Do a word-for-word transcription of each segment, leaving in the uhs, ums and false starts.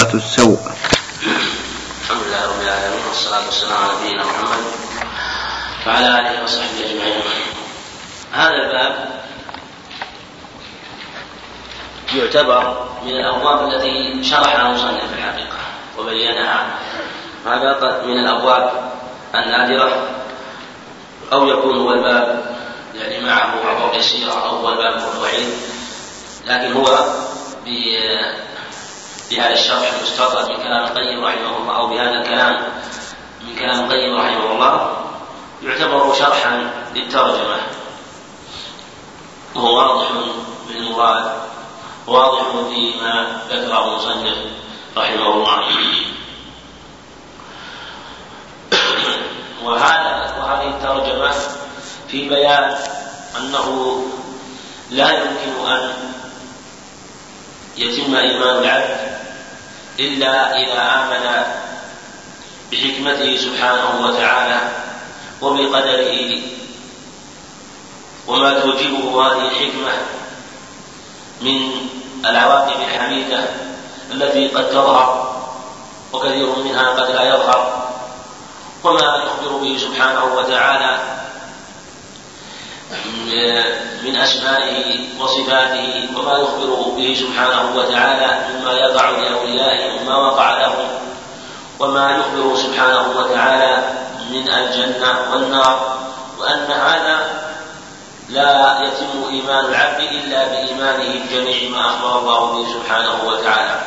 صفات السوء. الحمد لله رب العالمين، والصلاة والسلام على نبينا محمد وعلى آله وصحبه أجمعين. هذا الباب يعتبر من الأبواب التي شرحها المصنف في الحقيقة وبينها. هذا من الأبواب النادرة، أو يكون هو الباب يعني معه أبواب يسيرة، أو هو الباب الوحيد، لكن هو بهذا الشرح المستطرد من كلام القيم رحمه الله، أو بهذا الكلام من كلام القيم رحمه الله، يعتبر شرحا للترجمة، وهو واضح بالمراد، واضح فيما ذكره المصنف رحمه الله. وهذا وهذه الترجمة في بيان أنه لا يمكن أن يتم إيمان العبد إلا إذا آمن بحكمته سبحانه وتعالى وبقدره وما توجبه هذه الحكمة من العواقب الحميدة التي قد تظهر وكثير منها قد لا يظهر، وما يخبر به سبحانه وتعالى من أسمائه وصفاته، وما يخبر به سبحانه وتعالى مما يقع لأوليائه وما وقع لهم، وما يخبر سبحانه وتعالى من الجنة والنار، وأن هذا لا يتم إيمان العبد إلا بإيمانه بجميع ما أخبر الله به سبحانه وتعالى.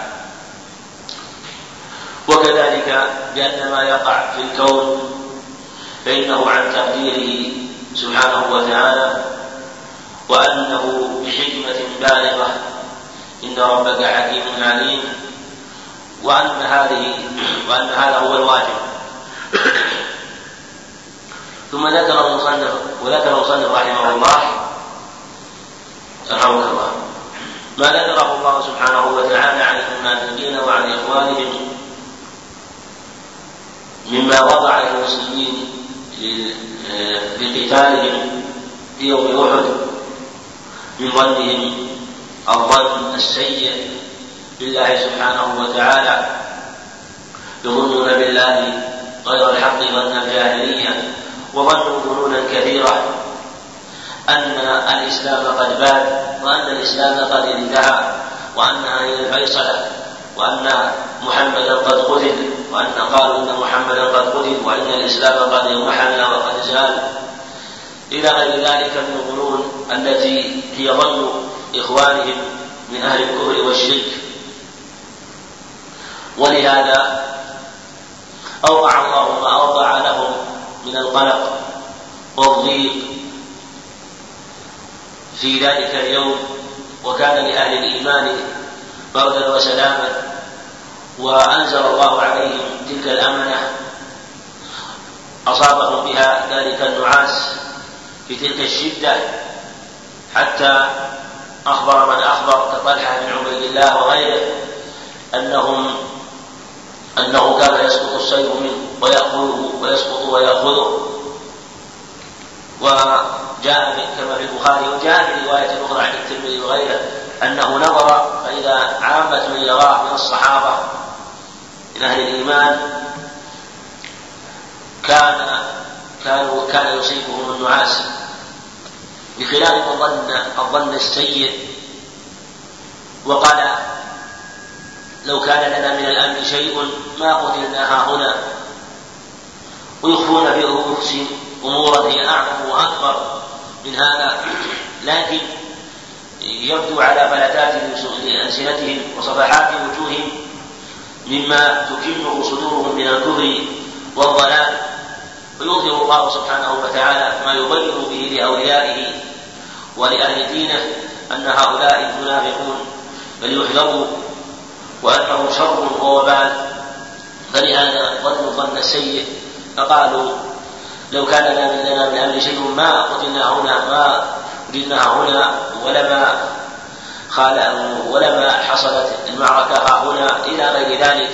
وكذلك بأن ما يقع في الكون فإنه عن تقديره سبحانه وتعالى، وأنه بحكمة بالغة، إن ربك حكيم عليم، وأن هذه وأن هذا هو الواجب. ثم ذكر المصنف وذكر المصنف رحمه الله رحمه الله ما ذكره الله سبحانه وتعالى عن المنافقين وعن إخوانهم مما وضع المسلمين لقتالهم في يوم أحد من ظنهم الظن السيء بالله سبحانه وتعالى، يظنون بالله غير الحق ظن الجاهلية، وظنوا ظنونا كثيرة أن الإسلام قد باد، وأن الإسلام قد انتهى، وأنها هي الفيصلة، وأن محمدا قد قتل، وأن قالوا إن محمدا قد قتل، وإن الإسلام قد انمحل وقد زال، إلى غير ذلك من الظنون التي هي ظن إخوانهم من أهل الكفر والشرك. ولهذا أوضع الله ما أوضع لهم من القلق والضيق في ذلك اليوم، وكان لأهل الإيمان بردا وسلاما، وأنزل الله عليهم تلك الأمنة، أصابهم بها ذلك النعاس في تلك الشدة، حتى أخبر من أخبر كطلحة بن عبيد الله وغيره أنهم أنه كان يسقط السيف منه ويأخذه ويسقط ويأخذه. وجاء كما في البخاري، وجاء في رواية أخرى عن الترمذي وغيره أنه نظر فإذا عامة من يراه من الصحابة من أهل الإيمان كان كانوا كان يصيبهم النعاس، بخلاف الظن الظن السيء. وقال لو كان لنا من الأمر شيء ما قتلنا هنا، ويخفون في أنفسهم أمورا هي أعظم وأكبر من هذا، لكن يبدو على فلتات لألسنتهم وصفحات وجوههم مما تكنه صدورهم من الكفر والضلال، ويظهر الله سبحانه وتعالى ما يبين به لأوليائه ولأهل دينه أن هؤلاء المنافقون فليحذروا وأنهم شر ووبال. فلهذا ظنوا الظن السيء، فقالوا لو كان لنا من أمر شيء ما قتلنا هنا، ما وجدنا هنا، ولما ولما حصلت المعركة هنا، إلى غير ذلك.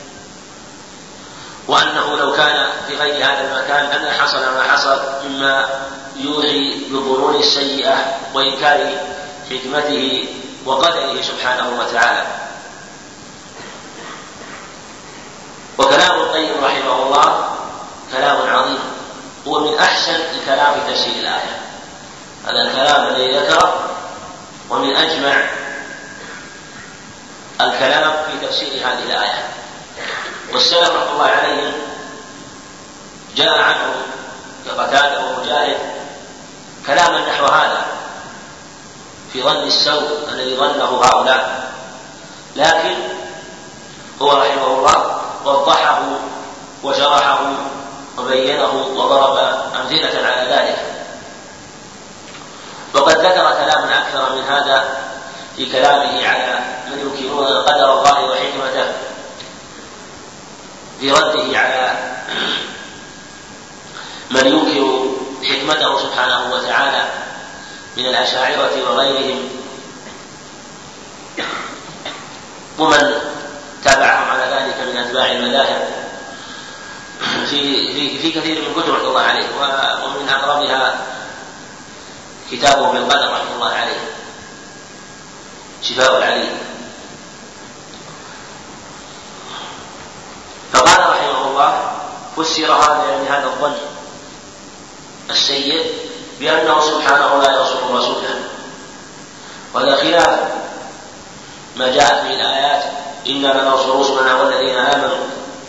وأنه لو كان في غير هذا المكان أن حصل ما حصل مما يوحي بالظنون السيئة وإنكار حكمته وقدره سبحانه وتعالى. الله كلام عظيم، هو من أحسن الكلام في تفسير الآية. هذا الكلام الذي ذكره ومن أجمع الكلام في تفسير هذه الآية. والسلف رحمه الله عليهم جاء عنه كقتادة ومجاهد كلاما نحو هذا في ظن السوء الذي ظنه هؤلاء، لكن هو رحمه الله وضحه وشرحه وبينه وضرب أمثلة على ذلك. وقد ذكر كلاما أكثر من هذا في كلامه على من ينكرون قدر الله وحكمته في رده على من ينكر حكمته سبحانه وتعالى من الأشاعرة وغيرهم ومن تابعهم على ذلك من أتباع المذاهب في, في, في كثير من كتب رحمه الله عليه، ومن أقربها كتابه بالقدر رحمه الله عليه شفاء العليل. فقال رحمه الله فسر هذا يعني هذا الظن السيء بأنه سبحانه لا يرسل رسولا، وهذا خلاف ما جاءت من الآيات إنا لننصر رسلنا والذين آمنوا،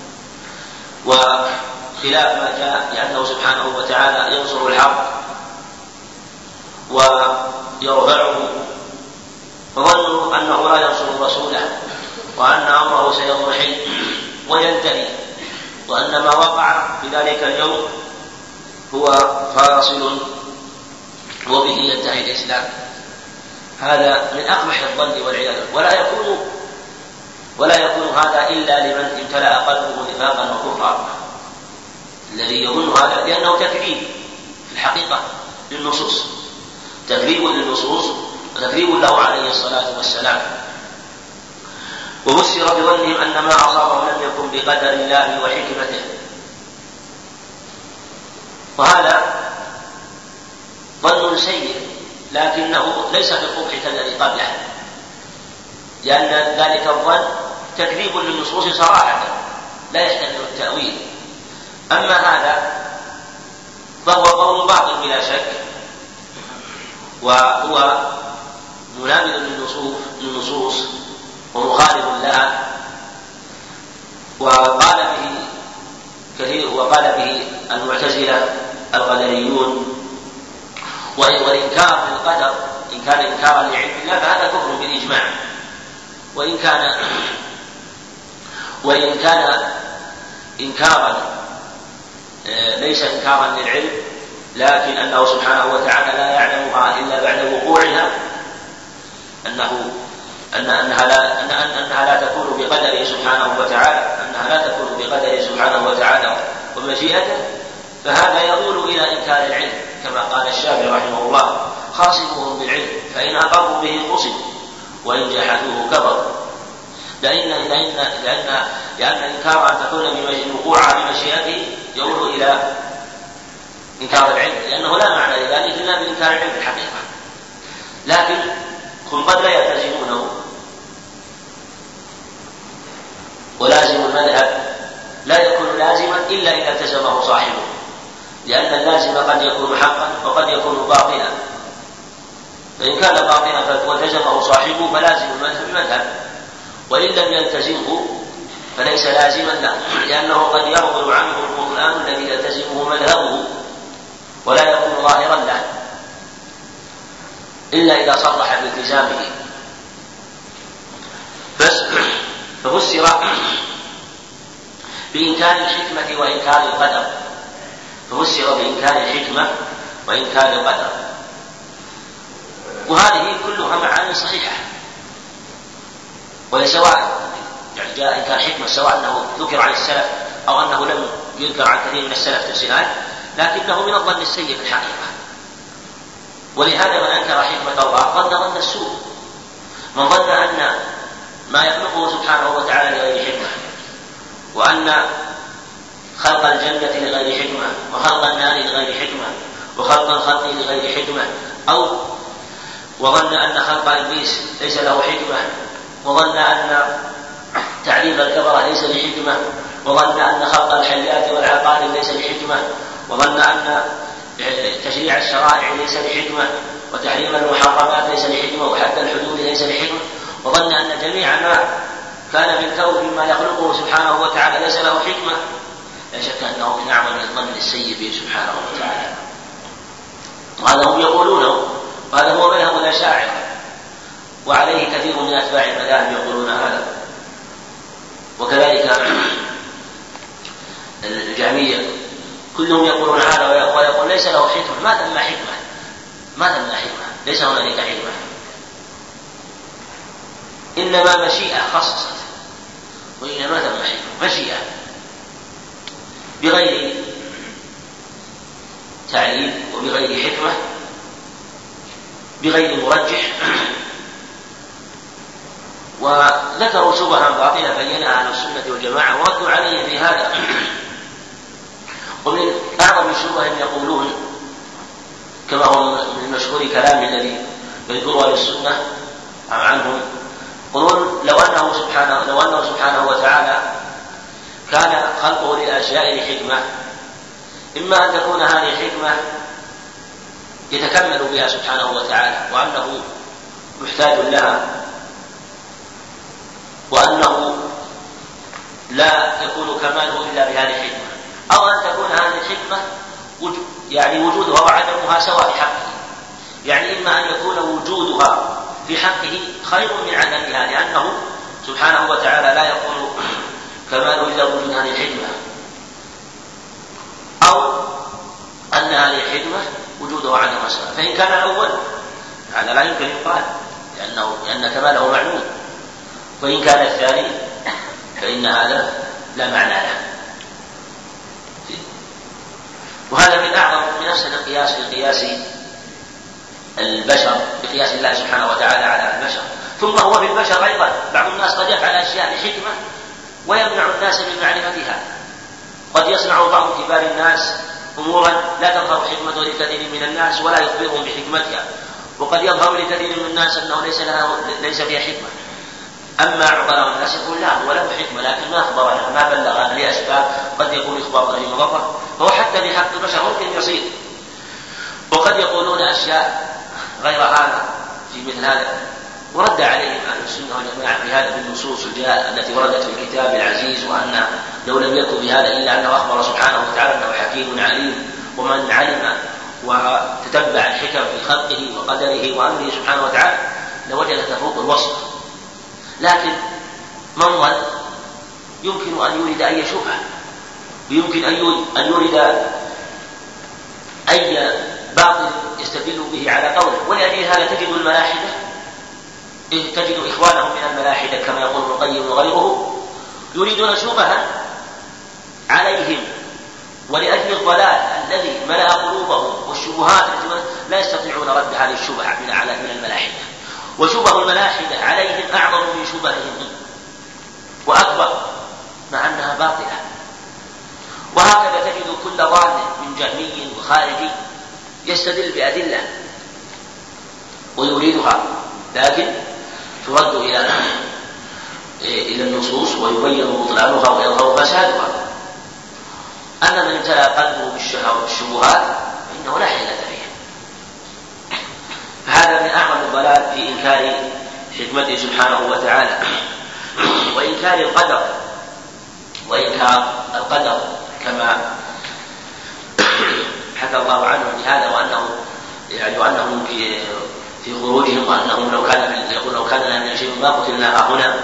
وخلاف ما جاء بأنه سبحانه وتعالى ينصر الحق ويرفعه، فظنوا أنه لا ينصر رسوله وأن أمره سيضمحل وينتهي، وأن ما وقع في ذلك اليوم هو فاصل وبه ينتهي الإسلام. هذا من أقبح الظن والعياذ، ولا يكون ولا يكون هذا إلا لمن امتلأ قلبه نفاقا وكفرا، الذي يظن هذا لأنه تكذيب في الحقيقة للنصوص، تكذيب للنصوص وتكذيب له عليه الصلاة والسلام. وفسر بظنهم أن ما أصابهم لم يكن بقدر الله وحكمته، وهذا ظن سيء لكنه ليس بالقبح كالذي قبله، لأن ذلك الظن تكذيب للنصوص صراحة لا يحتمل التأويل. أما هذا فهو قول باطل بلا شك، وهو منابذ للنصوص ومخالف لها، وقال به كثير وقال به المعتزلة القدريون. والإنكار للقدر إن كان إنكارا لعلم الله فهذا كفر بالإجماع، وإن كان وإن كان إنكارا ليس إنكارا للعلم، لكن أنه سبحانه وتعالى لا يعلمها إلا بعد وقوعها، أنه أن أنها لا أن أنها لا تكون بقدره سبحانه وتعالى أنها لا تكون بقدره سبحانه وتعالى ومشيئته، فهذا يؤول إلى إنكار العلم، كما قال الشافعي رحمه الله خاصموهم بالعلم فإن أقروا به قصد وإن جحدوه كبر، لأن لأن لأن لأن إنكار أن تكون وقوعها بمشيئته يؤول إلى إنكار العلم، لأنه لا معنى لذلك إلا بإنكار العلم الحقيقة. لكن هم قد لا يلتزمونه، ولازم المذهب لا يكون لازما إلا إذا التزمه صاحبه، لأن اللازم قد يكون حقا وقد يكون باطلا، فإن كان باطلا والتزمه صاحبه فلازم المذهب المذهب، وإن لم يلتزمه فليس لازما له، لأنه قد يغفل عنه القرآن الذي يلتزمه مذهبه ولا يكون ظاهرا له إلا إذا صرح بالتزامه. بس ففسر بإنكار الحكمة وإنكار القدر، ففسر بإنكار الحكمة وإنكار القدر، وهذه كلها معاني صحيحة، ولسواء يعني جاء إنكار حكمة سواء أنه ذكر عن السلف أو أنه لم يذكر عن كثير من السلف تفسيرات، لكنه من الظن السيء في الحقيقة. ولهذا من أنكر حكمة الله ظن ظن السوء، من ظن أن ما يخلقه سبحانه وتعالى لغير حكمة، وأن خلق الجنة لغير حكمة وخلق النار لغير حكمة وخلق الخلق لغير حكمة، أو وظن أن خلق إبليس ليس له حكمة، وظن أن تعليم الكبرى ليس لحكمة، وظن أن خلق الحيات والعقارب ليس لحكمة، وظن أن تشريع الشرائع ليس لحكمة، وتحريم المحرمات ليس لحكمة، وحد الحدود ليس لحكمة، وظن أن جميع ما كان في الكون مما يخلقه سبحانه وتعالى ليس له حكمة، لا شك أنه من أعظم الظن السيء به سبحانه وتعالى. وهذا هم يقولونه، وهذا هو مذهب الأشاعرة، وعليه كثير من أتباع المذاهب يقولون هذا. وكذلك الجهمية كلهم يقولون هذا، ويقول ليس له حكمة. ما ثم حكمة، ما ثم حكمة، ليس هنالك حكمة، إنما مشيئة خصصت، وإنما ثم حكمة، مشيئة بغير تعليل وبغير حكمة، بغير مرجح. وذكروا شبها باطلة بينها أهل السنة والجماعة وردوا عليه في هذا. ومن أعظم الشبه يقولون كما هو من مشهور كلام الذي يذكره أهل السنة عنهم، يقولون لو أنه سبحانه لو أنه سبحانه وتعالى كان خلقه للأشياء لحكمة، إما أن تكون هذه الحكمة يتكمل بها سبحانه وتعالى وأنه محتاج لها، وأنه لا يكون كماله إلا بهذه الحكمة، أو أن تكون هذه الحكمة يعني وجودها وعدمها سواء في حقه، يعني إما أن يكون وجودها في حقه خير من عدمها، لأنه سبحانه وتعالى لا يكون كماله إلا وجود هذه الحكمة، أو أن هذه الحكمة وجودها وعدمها سواء. فإن كان الأول هذا لا يمكن يقال، لأنه لأن كماله معلوم، وإن كان الثاني فإن هذا لا معنى له. وهذا من أعظم من أحسن القياس في قياس البشر بقياس الله سبحانه وتعالى على البشر. ثم هو في البشر أيضا بعض الناس قد يفعل أشياء لحكمة ويمنع الناس من معرفتها. قد يصنع بعض كبار الناس أمورا لا تظهر حكمته لكثير من الناس ولا يخبرهم بحكمتها، وقد يظهر لكثير من الناس أنه ليس لها ليس فيها حكمة. أما عقلاء الناس يقول لا هو له حكمة لكن ما أخبرنا ما بلغنا لأسباب قد يكون إخبار غير مضرة، فهو حتى في حق البشر ممكن يصير. وقد يقولون أشياء غير هذا في مثل هذا، ورد عليهم أهل السنة والجماعة في هذا بالنصوص التي وردت في الكتاب العزيز، وأن لو لم يكن في هذا إلا أنه أخبر سبحانه وتعالى أنه حكيم عليم، ومن علم وتتبع الحكم في خلقه وقدره وأمره سبحانه وتعالى لوجد تفوق الوصف. لكن من ظن يمكن أن يريد أي شبهة، ويمكن أن يريد أي باطل يستدل به على قوله. ولأجل هذا تجد الملاحدة تجد إخوانهم من الملاحدة كما يقول ابن القيم وغيره يريدون شبها عليهم، ولأجل الضلال الذي ملأ قلوبهم والشبهات لا يستطيعون رد هذه الشبهة من الملاحدة. وشبه الملاحدة عليهم أعظم من شبههم وأكبر مع أنها باطلة. وهكذا تجد كل ضال من جهمي وخارجي يستدل بأدلة ويريدها، لكن ترد إلى إلى النصوص ويبين بطلانها ويظهر فسادها. أما من امتلأ قلبه بالشبهات فإنه لا حيلة فيه. هذا من أعظم الضلال في إنكار حكمته سبحانه وتعالى وإنكار القدر وإنكار القدر كما حكى الله عنهم بهذا، وأنه يعني وأنهم في في خروجهم وأنهم لو كان يقول لو كان لنا شيء ما قتلنا هنا.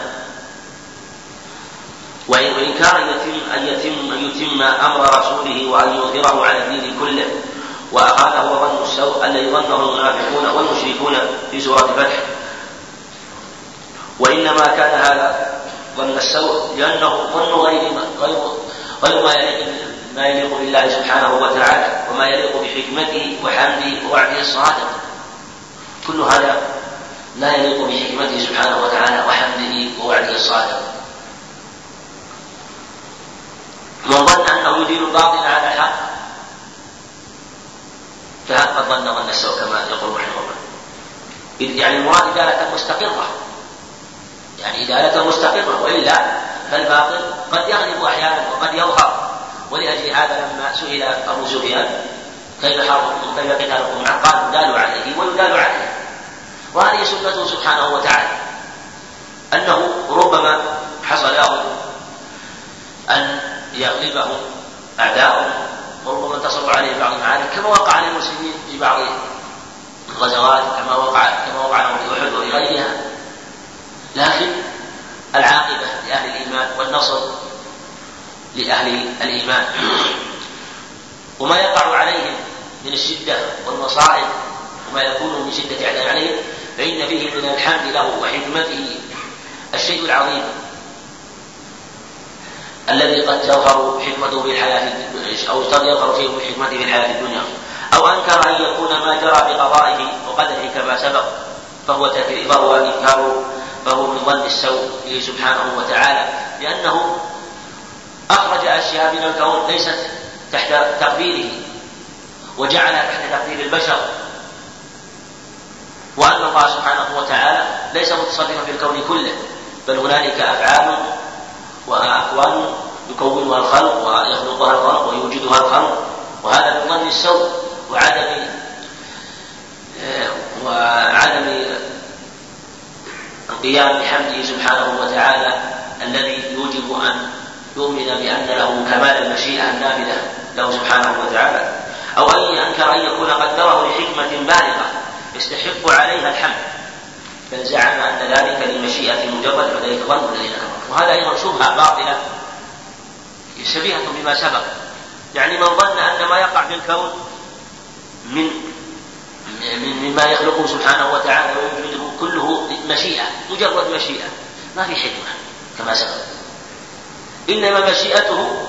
وإنكار أن يتم أن يتم أمر رسوله وأن يظهره على الدين كله. وهذا هو ظن السوء الذي ظنه المنافقون والمشركون في سورة الفتح. وإنما كان هذا ظن السوء لأنه ظن غير غير ما يليق ما يليق بالله سبحانه وتعالى وما يليق بحكمته وحمده ووعده الصادق. كل هذا لا يليق بحكمته سبحانه وتعالى وحمده ووعده الصادق. من ظن أنه يدين الباطل على الحق فقد ظن ظن السوء كما يقول رحمه الله. يعني المراد إدالة مستقرة، يعني إدالة مستقرة، وإلا فالباطل قد يغلب أحيانا ولأجل هذا لما سئل أبو سفيان كيف حربكم كيف قتالكم معه قال يدال عليه ويدال عليه. وهذه سنته سبحانه وتعالى أنه ربما حصل له أن يغلبه أعداؤه وربما انتصروا عليه بعض المعارك كما وقع للمسلمين في بعض الغزوات كما وقع كما وقع لهم في أحد وغيرها، لكن العاقبة لأهل الإيمان والنصر لأهل الإيمان. وما يقع عليهم من الشدة والمصائب وما يكون من شدة عذاب عليهم فإن فيه من الحمد له وحكمته الشيء العظيم الذي قد تظهر حكمته في الحياة أو قد يظهر فيه حكمته في الحياة الدنيا، أو أنكر أن يكون ما جرى بقضائه وقدره كما سبق فهو تكذيب فهو إنكار فهو من ظن السوء به سبحانه وتعالى، لأنه أخرج أشياء من الكون ليست تحت تقديره وجعلها تحت تقدير البشر، وأن الله سبحانه وتعالى ليس متصرفا في الكون كله بل هنالك أفعال وأكوان يكونها الخلق ويخلقها الخلق ويوجدها الخلق، وهذا من ظن السوء وعدم وعدم القيام بحمده سبحانه وتعالى الذي يوجب أن يؤمن بأن له كمال المشيئة النافذة له سبحانه وتعالى، أو أن أنكر أن يكون قدره لحكمة بالغة يستحق عليها الحمد بل زعم أن ذلك لمشيئة مجرد وذلك ظن الذين كفروا. وهذا أيضا شبهة باطلة شبيهة بما سبق، يعني من ظن أن ما يقع في الكون من مما يخلقه سبحانه وتعالى ويوجده كله مشيئة مجرد مشيئة ما في حكمة كما سبق، إنما مشيئته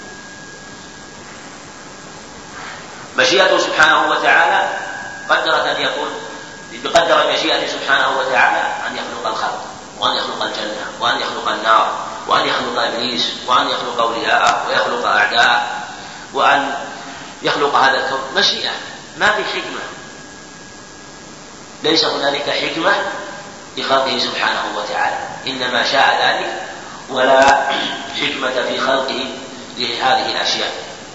مشيئته سبحانه وتعالى قدرت أن يكون بقدر مشيئته سبحانه وتعالى أن يخلق الخلق وأن يخلق الجنة وأن يخلق النار وأن يخلق إبليس وأن يخلق أولياءه ويخلق أعداء وأن يخلق هذا الكون مشيئة ما في حكمة، ليس هنالك حكمة لخلقه سبحانه وتعالى إنما شاء ذلك ولا حكمة في خلقه لهذه الأشياء.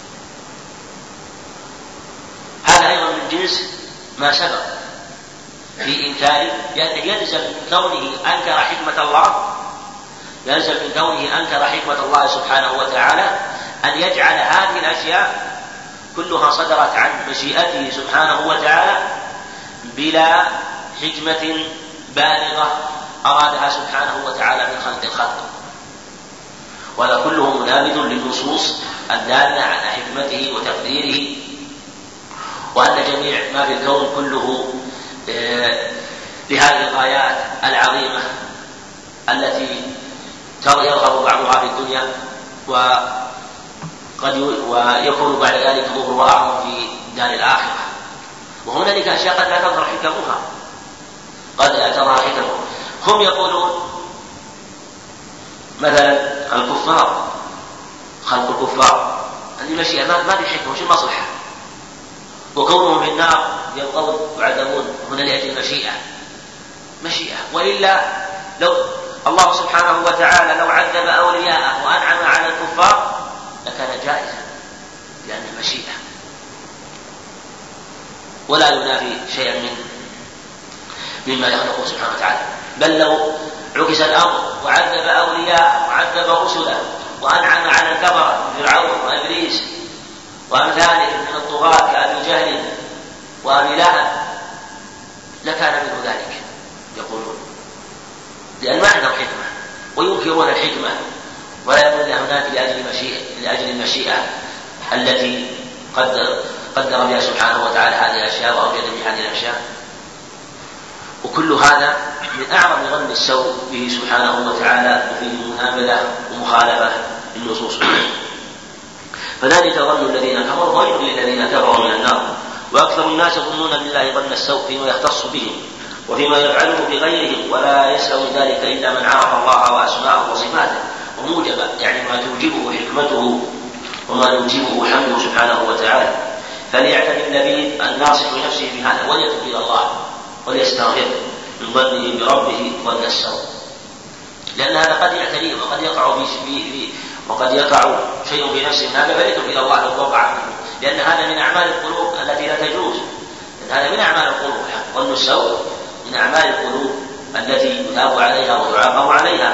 هذا أيضا من جنس ما سبق في إنكاره، لأنه يلزم من كونه أنكر حكمة الله يلزم من كونه أنكر حكمة الله سبحانه وتعالى أن يجعل هذه الأشياء كلها صدرت عن مشيئته سبحانه وتعالى بلا حكمة بالغة أرادها سبحانه وتعالى من خلق الخلق، وهذا كله منابذ للنصوص الدالة على حكمته وتقديره، وأن جميع ما في الكون كله لهذه الغايات العظيمة التي يظهر بعضها في الدنيا وقد ويكون بعد ذلك ظهور أعظم في دار الآخرة. وهنالك أشياء قد لا تظهر حكمها قد لا تظهر حكمها. هم يقولون مثلا الكفار خلق الكفار المشيئة ما في حكمة وش المصلحة، وكونهم في النار يلقون يعذبون هنا لأجل المشيئة مشيئة، وإلا لو الله سبحانه وتعالى لو عذب أولياءه وأنعم على الكفار لكان جائزا لأن المشيئة ولا ينافي شيئا من مما يخلقه سبحانه وتعالى، بل لو عكس الأمر وعذب أولياءه وعذب رسله وأنعم على الكفرة فرعون وإبليس وأمثاله من الطغاة كأبي جهل وأبي لهب لكان منه ذلك يقولون، لأن ما عندهم حكمة وينكرون الحكمة ولا يقولون هناك لأجل المشيئة لأجل المشيئة التي قدر قدر بها سبحانه وتعالى هذه الأشياء وأوجد بها هذه الأشياء. وكل هذا من أعظم ظن السوء به سبحانه وتعالى وفيه منابذة ومخالفة للنصوص. فذلك ظن الذين كفروا غير للذين كفروا من النار، وأكثر الناس يظنون بالله ظن السوء فيما يختص بهم وفيما يفعله بغيرهم، ولا يسلم ذلك إلا من عرف الله وأسماءه وصفاته وموجبه يعني ما توجبه حكمته وما يوجبه حمده سبحانه وتعالى. فليعتني النبي الناصح لنفسه بهذا وليتوب إلى الله وليستغفر من ظنه بربه ظن السوء، لأن هذا قد يعتنيه وقد يقع في وقد يقع شيء في نفس النابة فليتب إلى الله لو وقع منه، لأن هذا من أعمال القلوب التي لا تجوز، لأن هذا من أعمال القلوب، ظن السوء من أعمال القلوب التي يثاب عليها ويعاقب عليها.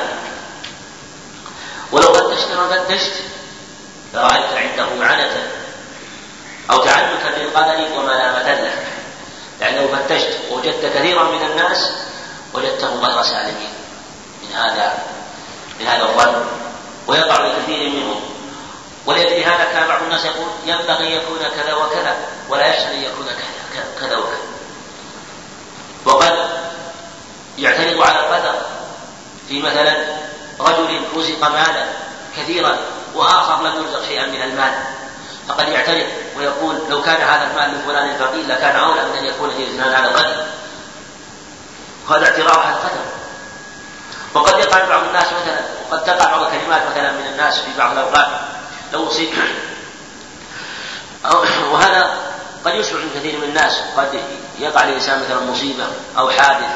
ولو فتشت وفتشت لرأيت عنده عنة أو تعنتا للقدر وملامة له، يعني لو فتشت ووجدت كثيرا من الناس وجدتهم غير سالمين من هذا من هذا الظن، ويقع لكثير منهم. ولأجل هذا كان بعض الناس يقول ينبغي أن يكون كذا وكذا ولا يحسن أن يكون كذا كذا وكذا، وقد يعترض على القدر في مثلا رجل رزق مالا كثيرا وآخر لم يرزق شيئا من المال، فقد يعترض ويقول لو كان هذا المال لفلان الفقير لكان أولى من أن يكون الاثنان على القدر، وهذا اعتراض على القدر. وقد يقع بعض الناس مثلا، وقد تقع بعض الكلمات مثلا من الناس في بعض الأوقات لو أصيب، وهذا قد يشعر من كثير من الناس، قد يقع لإنسان مثلا مصيبة أو حادث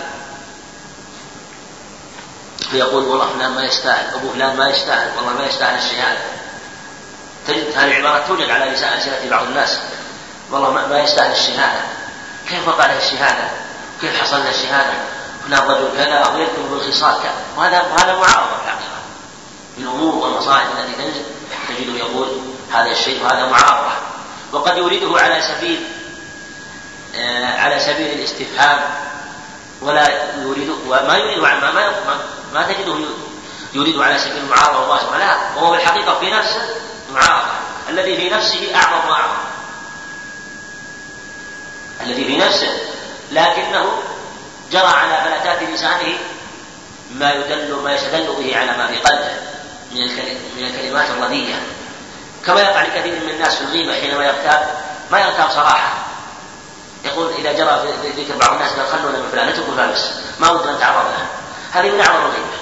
فيقول والله فلان ما يستاهل، أبو فلان ما يستاهل، والله ما يستاهل الشهادة. تجد هذه العبارات توجد على لسان ألسنة بعض الناس، والله ما يستاهل الشهادة، كيف وقع له الشهادة؟ كيف حصل له الشهادة؟ فلان رجل كذا ويذكر بالخصال كذا، وهذا وهذا معارضة الحقيقة بالأمور والمصائب التي تنزل، تجده يقول هذا الشيء وهذا معارضة. وقد يريده على سبيل آه على سبيل الاستفهام، ولا يريد وما يريد ما ما, ما, ما تجده يريد على سبيل المعارضة مباشرة، لا، وهو بالحقيقة في نفسه معارضة، الذي في نفسه أعظم وأعظم، الذي في نفسه لكنه جرى على فلتات لسانه ما يدل ما يستدل به على ما في قلبه من من الكلمات الرديئة، كما يقع لكثير من الناس في الغيبة حينما يغتاب ما يغتاب صراحة، يقول إذا جرى في ذكر بعض الناس قال خلونا من فلان نتركه فلس ما ودنا نتعرض له، هذه من أعظم الغيبة،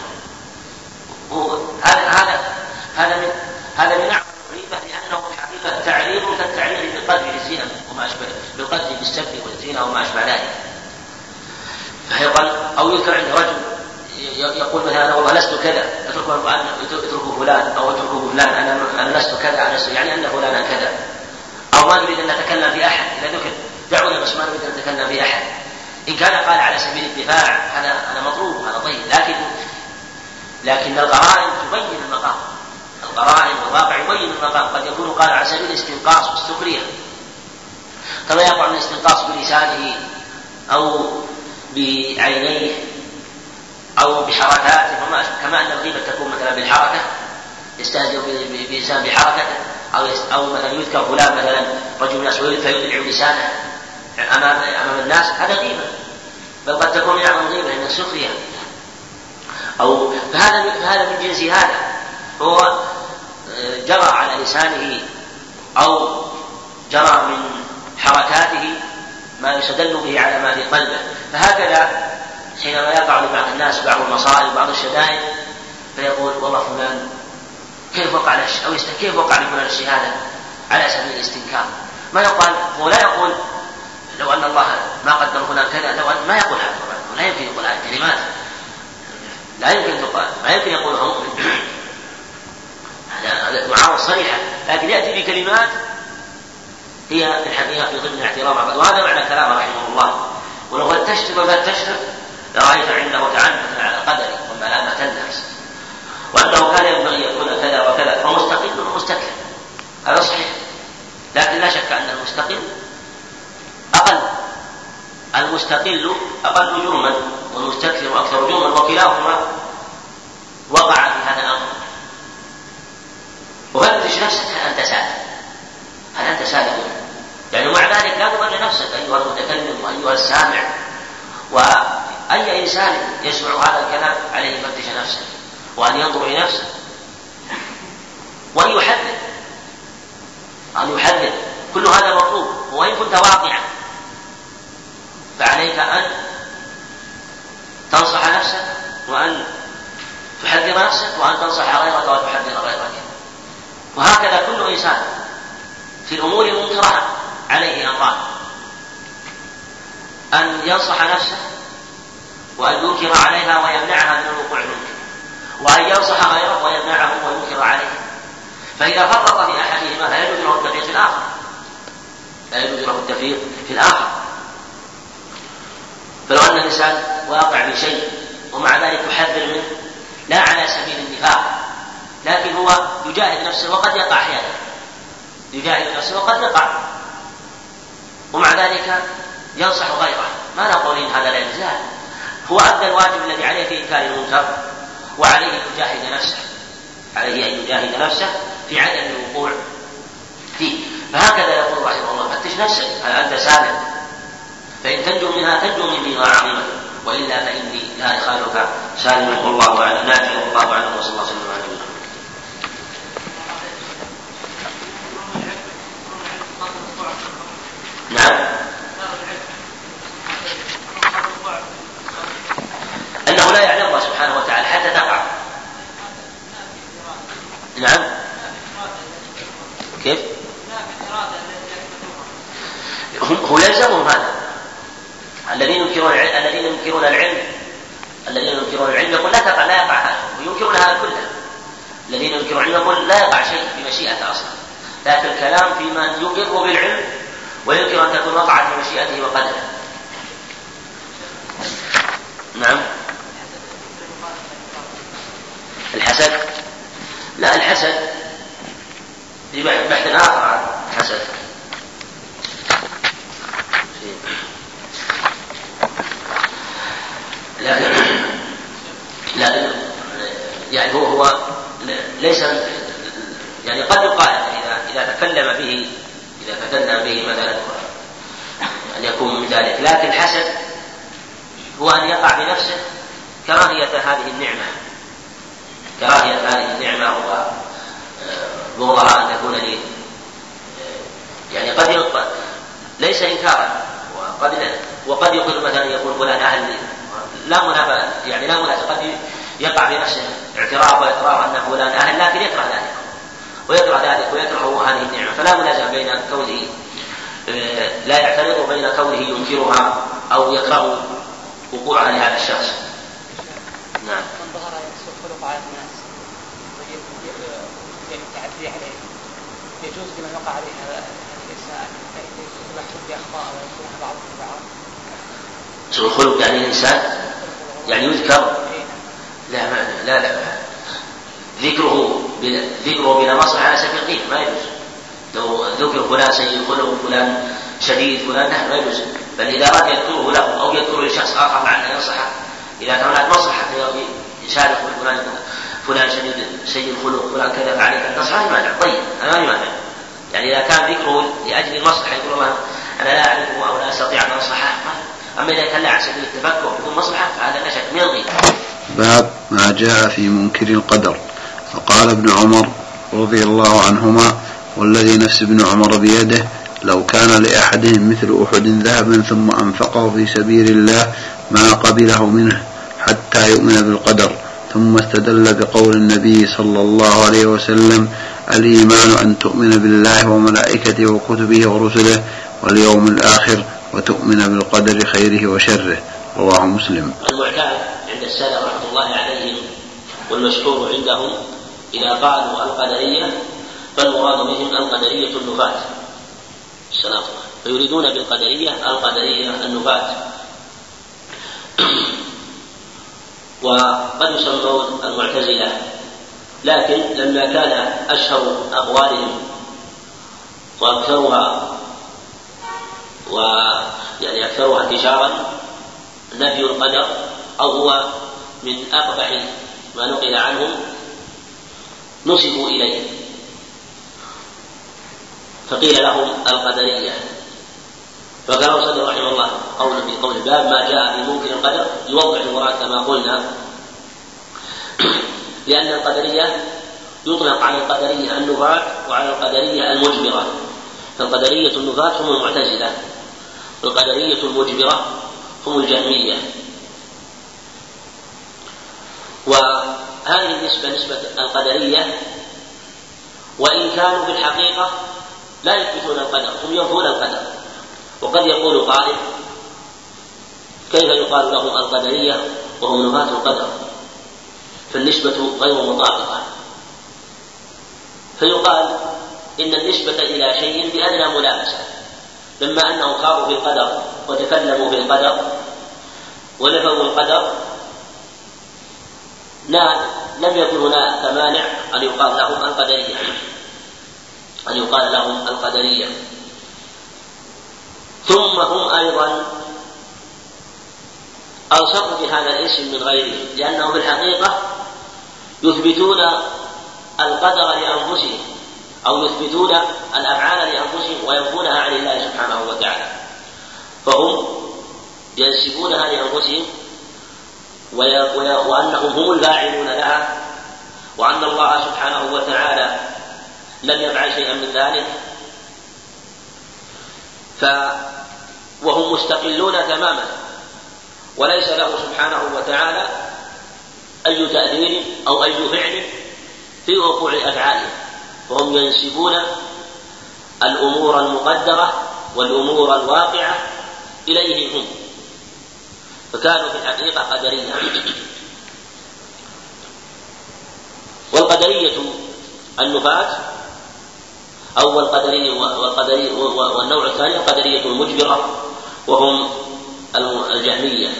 هذا هذا هذا من هذا من أعظم الغيبة، لأنه حقيقة تعريض كالتعريض بالقدر بالزنا وما أشبه بالقدر بالسب والزنا وما أشبه ذلك. فيقال أو يذكر عند رجل يقول مثلا أنا والله لست كذا، اتركوا فلان أو اتركوا فلان، أنا أنا لست كذا، أنا لست، يعني أن فلانا كذا، أو ما نريد أن نتكلم في أحد، إذا ذكر دعونا بس ما نريد أن نتكلم في أحد. إن كان قال على سبيل الدفاع هذا أنا مطلوب وهذا طيب، لكن لكن القرائن تبين المقام، القرائن والواقع يبين المقام، قد يكون قال على سبيل الاستنقاص والسخرية، كما يقع من الاستنقاص بلسانه أو بعينيه أو بحركاته، كما أن الغيبة تكون مثلا بالحركة، يستهزئ بإنسان بحركته، أو أو مثلا يذكر فلان مثلا رجل ناس فيدلع لسانه أمام أمام الناس، هذا غيبة، بل قد تكون من أعظم الغيبة إنها سخرية، أو فهذا فهذا من جنس هذا، هو جرى على لسانه أو جرى من حركاته ما يستدل به على ما في قلبه. فهكذا حينما يقع لبعض الناس بعض المصائب بعض الشدائد فيقول والله فلان كيف وقع له أو كيف وقع لفلان الشهادة على سبيل الاستنكار، ما يقال، هو لا يقول لو أن الله ما قدر فلان كذا، لو أن ما يقول هذا، لا يمكن يقول هذه الكلمات، لا يمكن تقال، ما يمكن يقولها مؤمن، هذا معارضة صريحة، لكن يأتي بكلمات هي في الحقيقة في ضمن اعتراض، وهذا معنى كلام رحمه الله. ولو فتشت وفتشت لرأيت عنده تعنتا على القدر وملامة الناس، وأنه كان ينبغي يكون كذا وكذا، فمستقل ومستكثر، هذا صحيح، لكن لا شك أن المستقل أقل، المستقل أقل جرما والمستكثر أكثر جرما، وكلاهما وقع في هذا الأمر. وفتش نفسك هل أنت سالم، هل أنت سالم، يعني مع ذلك لا تظن نفسك أيها المتكلم وأيها السامع، وأي إنسان يسمع هذا الكلام عليه يفتش نفسه وأن ينظر لنفسه وأن يحدث أن يحدث كل هذا مطلوب. وإن كنت واقعا فعليك أن تنصح نفسك وأن تحذر نفسك وأن تنصح غيرك وتحذر غيرك. وهكذا كل إنسان في الأمور المنكرة عليه أمران: أن ينصح نفسه وأن ينكر عليها ويمنعها من الوقوع منه، وأن ينصح غيره ويمنعه وينكر عليه. فإذا فرط في أحدهما لا يجوز له التفريط في الآخر لا يجوز له التفريط في الآخر فلو أن الإنسان واقع بشيء ومع ذلك يحذر منه لا على سبيل النفاق لكن هو يجاهد نفسه وقد يقع أحيانا يجاهد نفسه وقد يقع ومع ذلك ينصح غيره ما نقول إن هذا لا يجوز هو أدى الواجب الذي عليه في إنكار المنكر وعليه أن يجاهد نفسه عليه أن يجاهد نفسه في عدم الوقوع فيه فهكذا يقول رحمه الله فتش نفسك هل أنت سالم فإن تنجو منها تنجو من بيضاء عظيمة وإلا فإني لا أخالك سالم والله أعلم نافع والله أعلم وصلى الله وسلم على نبينا نعم أنه لا يعلم الله سبحانه وتعالى حتى تقع نعم كيف هو يلزمهم هذا الذين ينكرون العلم الذين ينكرون العلم الذين ينكرون العلم يقول لا تقع لا يقع هذا وينكرون هذا كله الذين ينكرون العلم يقول لا يقع شيء في مشيئته أصلا لكن الكلام في من يقر بالعلم وينكر أن تكون وقعت في مشيئته وقدره نعم الحسد لا الحسد بحث آخر عن الحسد لا لا يعني هو هو ليس يعني قد يقال إذا إذا تكلم به إذا تكلم به مثلا أن يكون من ذلك لكن الحسد هو أن يقع بنفسه كراهية هذه النعمة كراهية هذه النعمة وبغضها أن تكون لي يعني قد يقبل ليس إنكارا وقد وقد يقول مثلا يقول فلان أهل لا منافى يعني لا منافى قد يقع بنفسه اعتراف وإقرار أن فلان أهل لكن يكره ذلك ويكره ذلك ويكره هذه النعمة فلا منازع بين كونه لا يعترض بين كونه ينكرها أو يكره وقوعها لهذا الشخص. نعم. من ظهر سوء خلق على الناس التعدي عليه يجوز لمن وقع عليه هذا الإنسان يلحق بأخطاء ويكونها بعضهم بعض. سوء الخلق يعني الإنسان يعني يذكر لا لا لا ذكره بلا ذكره بلا مصلحة على سبيل الغيبة ما يجوز لو ذكر فلان سيء الخلق فلان شديد فلان لا ما يجوز بل إذا أراد يذكره له أو يذكره لشخص آخر مع أن ينصحه إذا كان هناك مصلحة يشارك فلان فلان شديد سيء الخلق فلان كذا فعليك أن تصحى لماذا طيب أنا ما لماذا يعني إذا كان ذكره لأجل المصلحة يقول الله أنا لا أعرفه أو لا أستطيع أن أنصحه أما إذا كان لا على سبيل التفكر بدون مصلحة فهذا لا شك من الغيبة. باب ما جاء في منكر القدر. فقال ابن عمر رضي الله عنهما والذي نفس ابن عمر بيده لو كان لأحدهم مثل أحد ذهبا ثم أنفقه في سبيل الله ما قبله منه حتى يؤمن بالقدر ثم استدل بقول النبي صلى الله عليه وسلم الإيمان أن تؤمن بالله وملائكته وكتبه ورسله واليوم الآخر وتؤمن بالقدر خيره وشره. رواه مسلم. المعتاد عند السلف رحمة الله عليهم والمشهور عندهم إذا قالوا القدرية فالمراد بهم القدرية النفاة السلام فيريدون بالقدرية القدرية النفاة وقد يسمون المعتزلة لكن لما كان أشهر أقوالهم وأكثرها ويعني أكثرها انتشارا نفي القدر أو هو من أقبح ما نقل عنهم نسبوا إليه فقيل لهم القدرية فقال صدر رحمه الله قوله في قول الباب ما جاء في منكر القدر يوضح المراد كما قلنا لأن القدرية يطلق على القدرية النفاة وعلى القدرية المجبرة فالقدرية النفاة هم المعتزلة والقدرية المجبرة هم الجهمية وهذه النسبة نسبة القدرية وإن كانوا في الحقيقة لا يثبتون القدر هم ينفون القدر وقد يقول قائل كيف يقال لهم القدرية وهم نفاة القدر فالنسبة غير مطابقة فيقال إن النسبة إلى شيء بأدنى ملامسة، لما أنهم خاضوا في القدر وتكلموا في القدر ونفوا القدر لم يكن هناك مانع أن يقال لهم القدرية أن يقال لهم القدرية. ثم هم أيضا أوصفوا بهذا الاسم من غيره، لأنهم في الحقيقة يثبتون القدر لأنفسهم أو يثبتون الأفعال لأنفسهم وينفونها عن الله سبحانه وتعالى، فهم ينسبونها لأنفسهم وأنهم هم الفاعلون لها، وأن الله سبحانه وتعالى لم يفعل شيئا من ذلك، ف وهم مستقلون تماما، وليس له سبحانه وتعالى أي تأثير أو أي فعل في وقوع أفعاله، وهم ينسبون الأمور المقدرة والأمور الواقعة إليهم هم، فكانوا في الحقيقة قدرية. والقدرية النفاة أو القدرية والقدرية والنوع الثاني القدرية المجبرة، وهم الجهمية،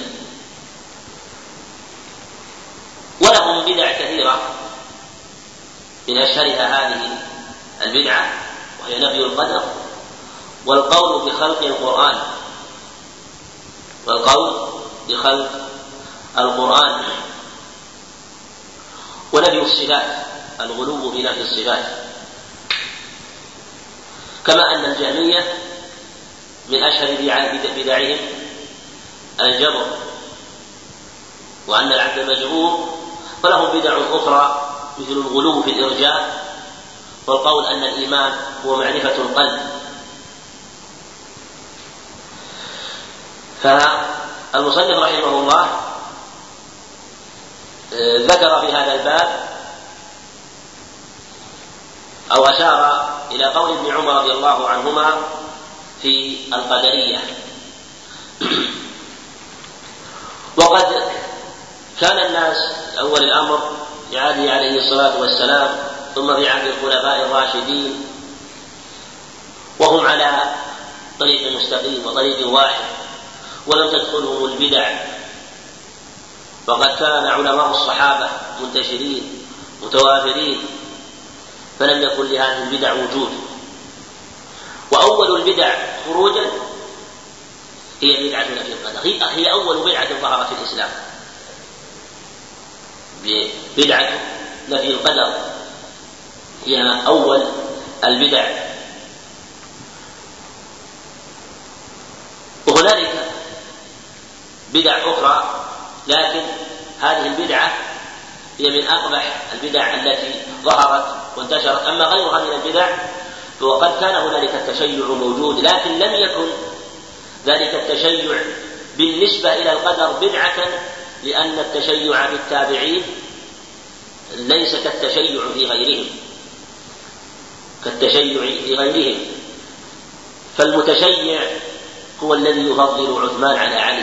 ولهم بدع كثيرة، من أشهرها هذه البدعة وهي نفي القدر والقول بخلق القرآن والقول بخلق القرآن ونفي الصفات، الغلو في نفي الصفات، كما أن الجهمية من أشهر بدعهم الجبر، وأن العبد مجبور، فلهم بدع أخرى مثل الغلو في الإرجاء والقول أن الإيمان هو معرفة القلب. فالمصنف رحمه الله ذكر في هذا الباب أو أشار إلى قول ابن عمر رضي الله عنهما في القدرية. وقد كان الناس أول الأمر في عهده عليه الصلاة والسلام ثم في عهد الخلفاء الراشدين وهم على طريق مستقيم وطريق واحد ولم تدخلهم البدع، وقد كان علماء الصحابة منتشرين متوافرين، فلم يكن لهذه البدع وجود. وأول البدع خروجا هي بدعة نفي القدر، هي أول بدعة ظهرت في الإسلام، بدعة نفي القدر هي أول البدع. وهنالك بدع أخرى، لكن هذه البدعة هي من أقبح البدع التي ظهرت وانتشرت. أما غيرها من البدع وقد كان هنالك التشيع موجود، لكن لم يكن ذلك التشيع بالنسبة إلى القدر بدعة، لأن التشيع في التابعين ليس كالتشيع في غيرهم كالتشيع في غيرهم فالمتشيع هو الذي يفضل عثمان على علي،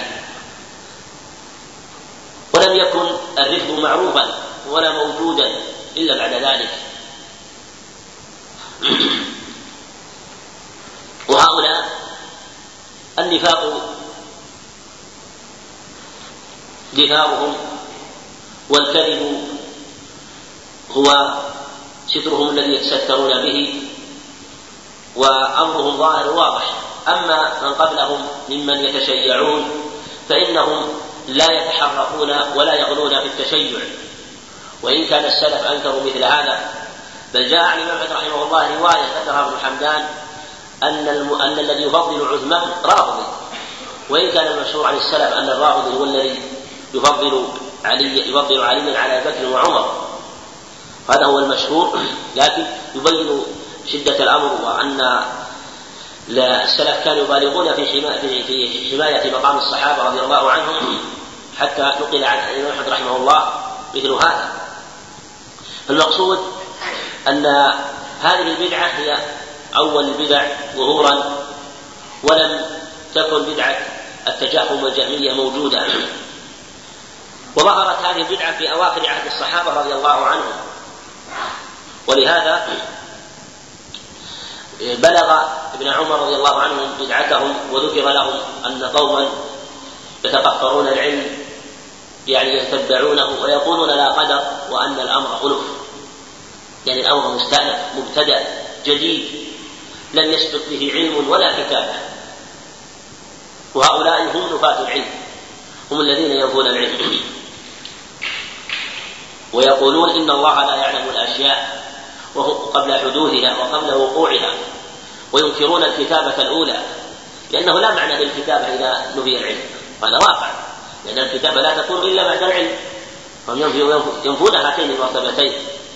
ولم يكن الرفض معروفا ولا موجودا إلا بعد ذلك. وهؤلاء النفاق دثارهم والكذب هو سترهم الذي يتسترون به، وأمرهم ظاهر واضح. أما من قبلهم ممن يتشيعون فإنهم لا يتحركون ولا يغلون في التشيع، وإن كان السلف أنكروا مثل هذا، بل جاء عن الإمام أحمد رحمه الله رواية ذكرها ابن حمدان أن, الم... أن الذي يفضل عثمان رافضي، وإن كان المشهور عن السلف أن الرافضي هو الذي يفضل علي يفضل عليا على بكر وعمر، هذا هو المشهور، لكن يبين شدة الأمر وأن السلف كانوا يبالغون في حماية في حماية مقام الصحابة رضي الله عنهم، حتى نقل عن الإمام أحمد رحمه الله مثل هذا. المقصود أن هذه البدعة هي أول البدع ظهورا، ولم تكن بدعة التجهم والجهمية موجودة، وظهرت هذه البدعة في أواخر عهد الصحابة رضي الله عنهم. ولهذا بلغ ابن عمر رضي الله عنهم بدعتهم، وذكر لهم أن قوما يتقفرون العلم يعني يتبعونه ويقولون لا قدر، وأن الأمر ألف، يعني الأمر مستأنف مبتدأ جديد لم يسبق به علم ولا كتابة. وهؤلاء هم نفاة العلم، هم الذين ينفون العلم ويقولون إن الله لا يعلم الأشياء قبل حدوثها وقبل وقوعها، وينكرون الكتابة الأولى، لأنه لا معنى للكتابة إذا نفي العلم، هذا واقع، لأن الكتابة لا تكون إلا بعد العلم، هم ينفون هاتين المرتبتين.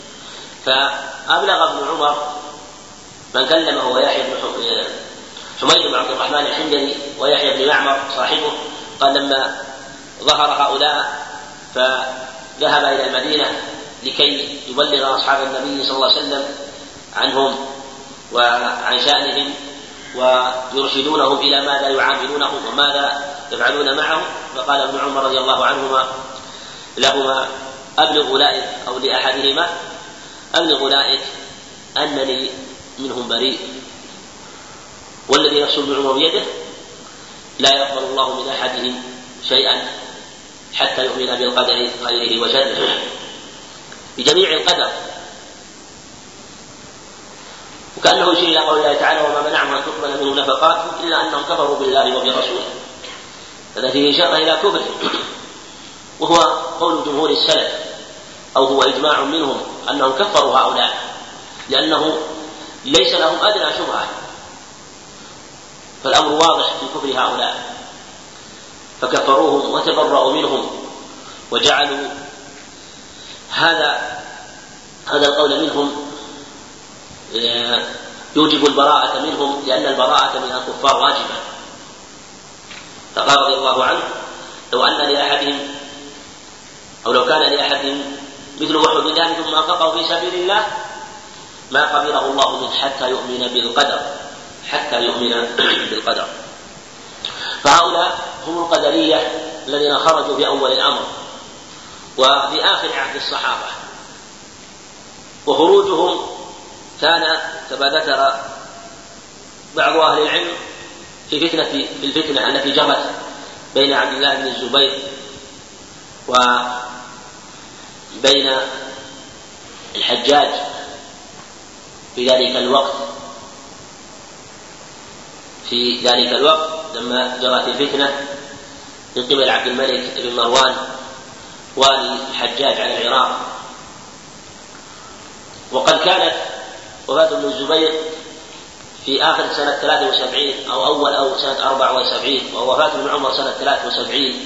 فأبلغ ابن عمر من كلمه ويحيى بن حميد بن عبد الرحمن الحمداني ويحيى بن معمر صاحبه، قال لما ظهر هؤلاء فذهب إلى المدينة لكي يبلغ أصحاب النبي صلى الله عليه وسلم عنهم وعن شأنهم ويرشدونهم إلى ماذا يعاملونهم وماذا يفعلون معهم. فقال ابن عمر رضي الله عنهما لهما أبلغ أولئك أو لأحدهما أبلغ أولئك أنني منهم بريء، والذي نفس ابن عمر بيده لا يقبل الله من أحدهم شيئا حتى يؤمن بالقدر خيره وشره بجميع القدر. وكأنه يشير إلى قول الله تعالى وما منعهم أن تقبل منهم نفقاتهم إلا أنهم كفروا بالله وبرسوله، هذا فيه إشارة إلى كفر، وهو قول جمهور السلف أو هو إجماع منهم أنهم كفروا هؤلاء، لأنه ليس لهم أدنى شبهة، فالأمر واضح في كفر هؤلاء، فكفروهم وتبرأوا منهم وجعلوا هذا هذا القول منهم يوجب البراءة منهم، لأن البراءة من الكفار واجبة. فقال رضي الله عنه لو أن لأحدهم أو لو كان لأحدهم مثل أحد ذلك ثم أنفقه في سبيل الله ما قبله الله منه حتى يؤمن بالقدر حتى يؤمن بالقدر. فهؤلاء هم القدرية الذين خرجوا في أول الأمر وفي آخر عهد الصحابة، وخروجهم كان كما ذكر بعض أهل العلم في فتنة في الفتنة التي جرت بين عبد الله بن الزبير وبين الحجاج في ذلك الوقت في ذلك الوقت لما جرت الفتنة من قبل عبد الملك بن مروان والي الحجاج على العراق. وقد كانت وفاة ابن الزبير في آخر سنة ثلاثة وسبعين أو أول أو سنة أربعة وسبعين، ووفاة ابن عمر سنة ثلاثة وسبعين،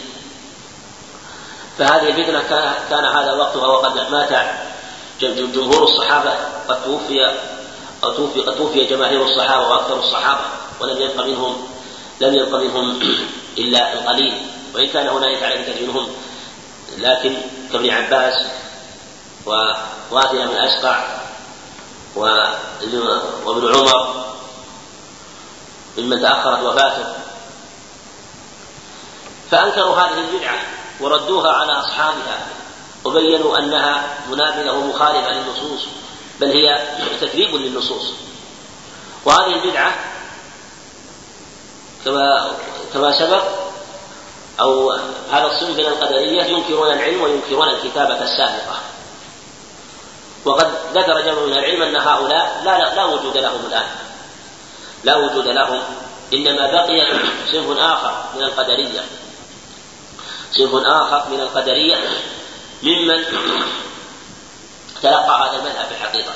فهذه الفتنة كان هذا وقتها وقد مات جمهور الصحابة، قد توفي أو توفي قد توفي جماهير الصحابة وأكثر الصحابة، ولم يبق منهم لم يبق منهم إلا القليل، وإن كان هنالك عدد منهم لكن كابن عباس وواثلة بن أسقع وابن عمر ممن تأخرت وفاته. فأنكروا هذه البدعة وردوها على أصحابها وبينوا أنها منافذة ومخالفة للنصوص، بل هي تكذيب للنصوص. وهذه البدعة كما كما سبق أو هذا الصنف من القدرية ينكرون العلم وينكرون الكتابة السابقة. وقد ذكر جمع من العلم أن هؤلاء لا, لا وجود لهم الآن، لا وجود لهم، إنما بقي صنف آخر من القدرية صنف آخر من القدرية ممن تلقى هذا المذهب في الحقيقة.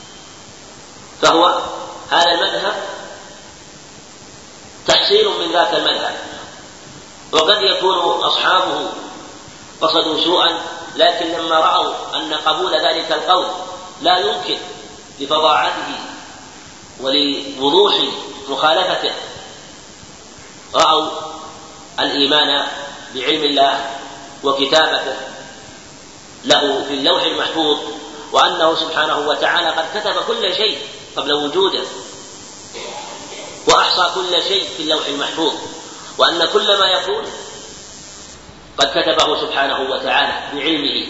فهو هذا المذهب تحسين من ذاك المذهب، وقد يكون أصحابه قصدوا سوءا، لكن لما رأوا أن قبول ذلك القول لا يمكن لفظاعته ولوضوح مخالفته، رأوا الإيمان بعلم الله وكتابته له في اللوح المحفوظ، وأنه سبحانه وتعالى قد كتب كل شيء قبل وجوده وأحصى كل شيء في اللوح المحفوظ، وأن كل ما يكون قد كتبه سبحانه وتعالى بعلمه،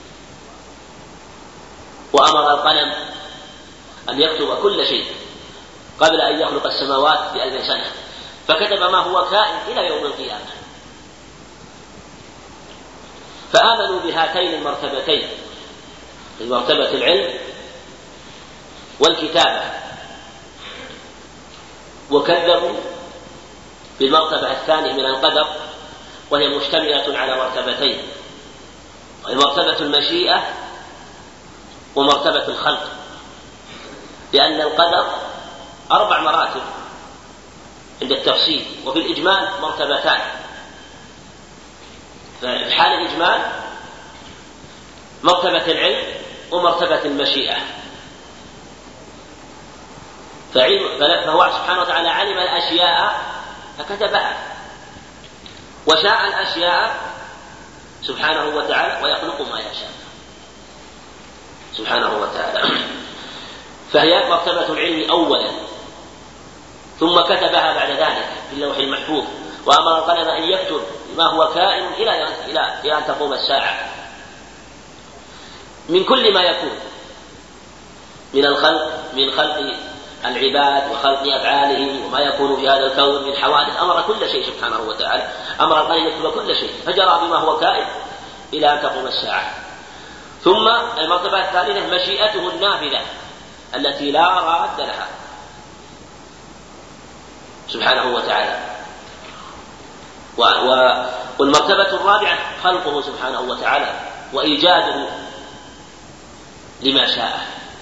وأمر القلم أن يكتب كل شيء قبل أن يخلق السماوات بألف سنة، فكتب ما هو كائن إلى يوم القيامة. فآمنوا بهاتين المرتبتين، مرتبة العلم والكتابة، وكذبوا بالمرتبة الثانية من القدر، وهي مشتملة على مرتبتين: مرتبة المشيئة ومرتبة الخلق، لأن القدر أربع مراتب عند التفصيل، وفي الإجمال مرتبتان. ففي حال الإجمال مرتبة العلم ومرتبة المشيئة. فهو سبحانه وتعالى علم الأشياء فكتبها، وشاء الأشياء سبحانه وتعالى ويخلق ما يشاء سبحانه وتعالى. فهي مرتبة العلم أولا، ثم كتبها بعد ذلك في اللوح المحفوظ، وأمر القلم أن يكتب ما هو كائن إلى أن تقوم الساعة من كل ما يكون من الخلق، من خلق العباد وخلق أفعالهم وما يكون في هذا الكون من حوادث. أمر كل شيء سبحانه وتعالى، أمر القلم أن يكتب كل شيء، فجرى بما هو كائن إلى أن تقوم الساعة. ثم المرتبة الثالثة مشيئته النافذة التي لا راد لها سبحانه وتعالى. والمرتبة الرابعة خلقه سبحانه وتعالى وإيجاده لما شاء.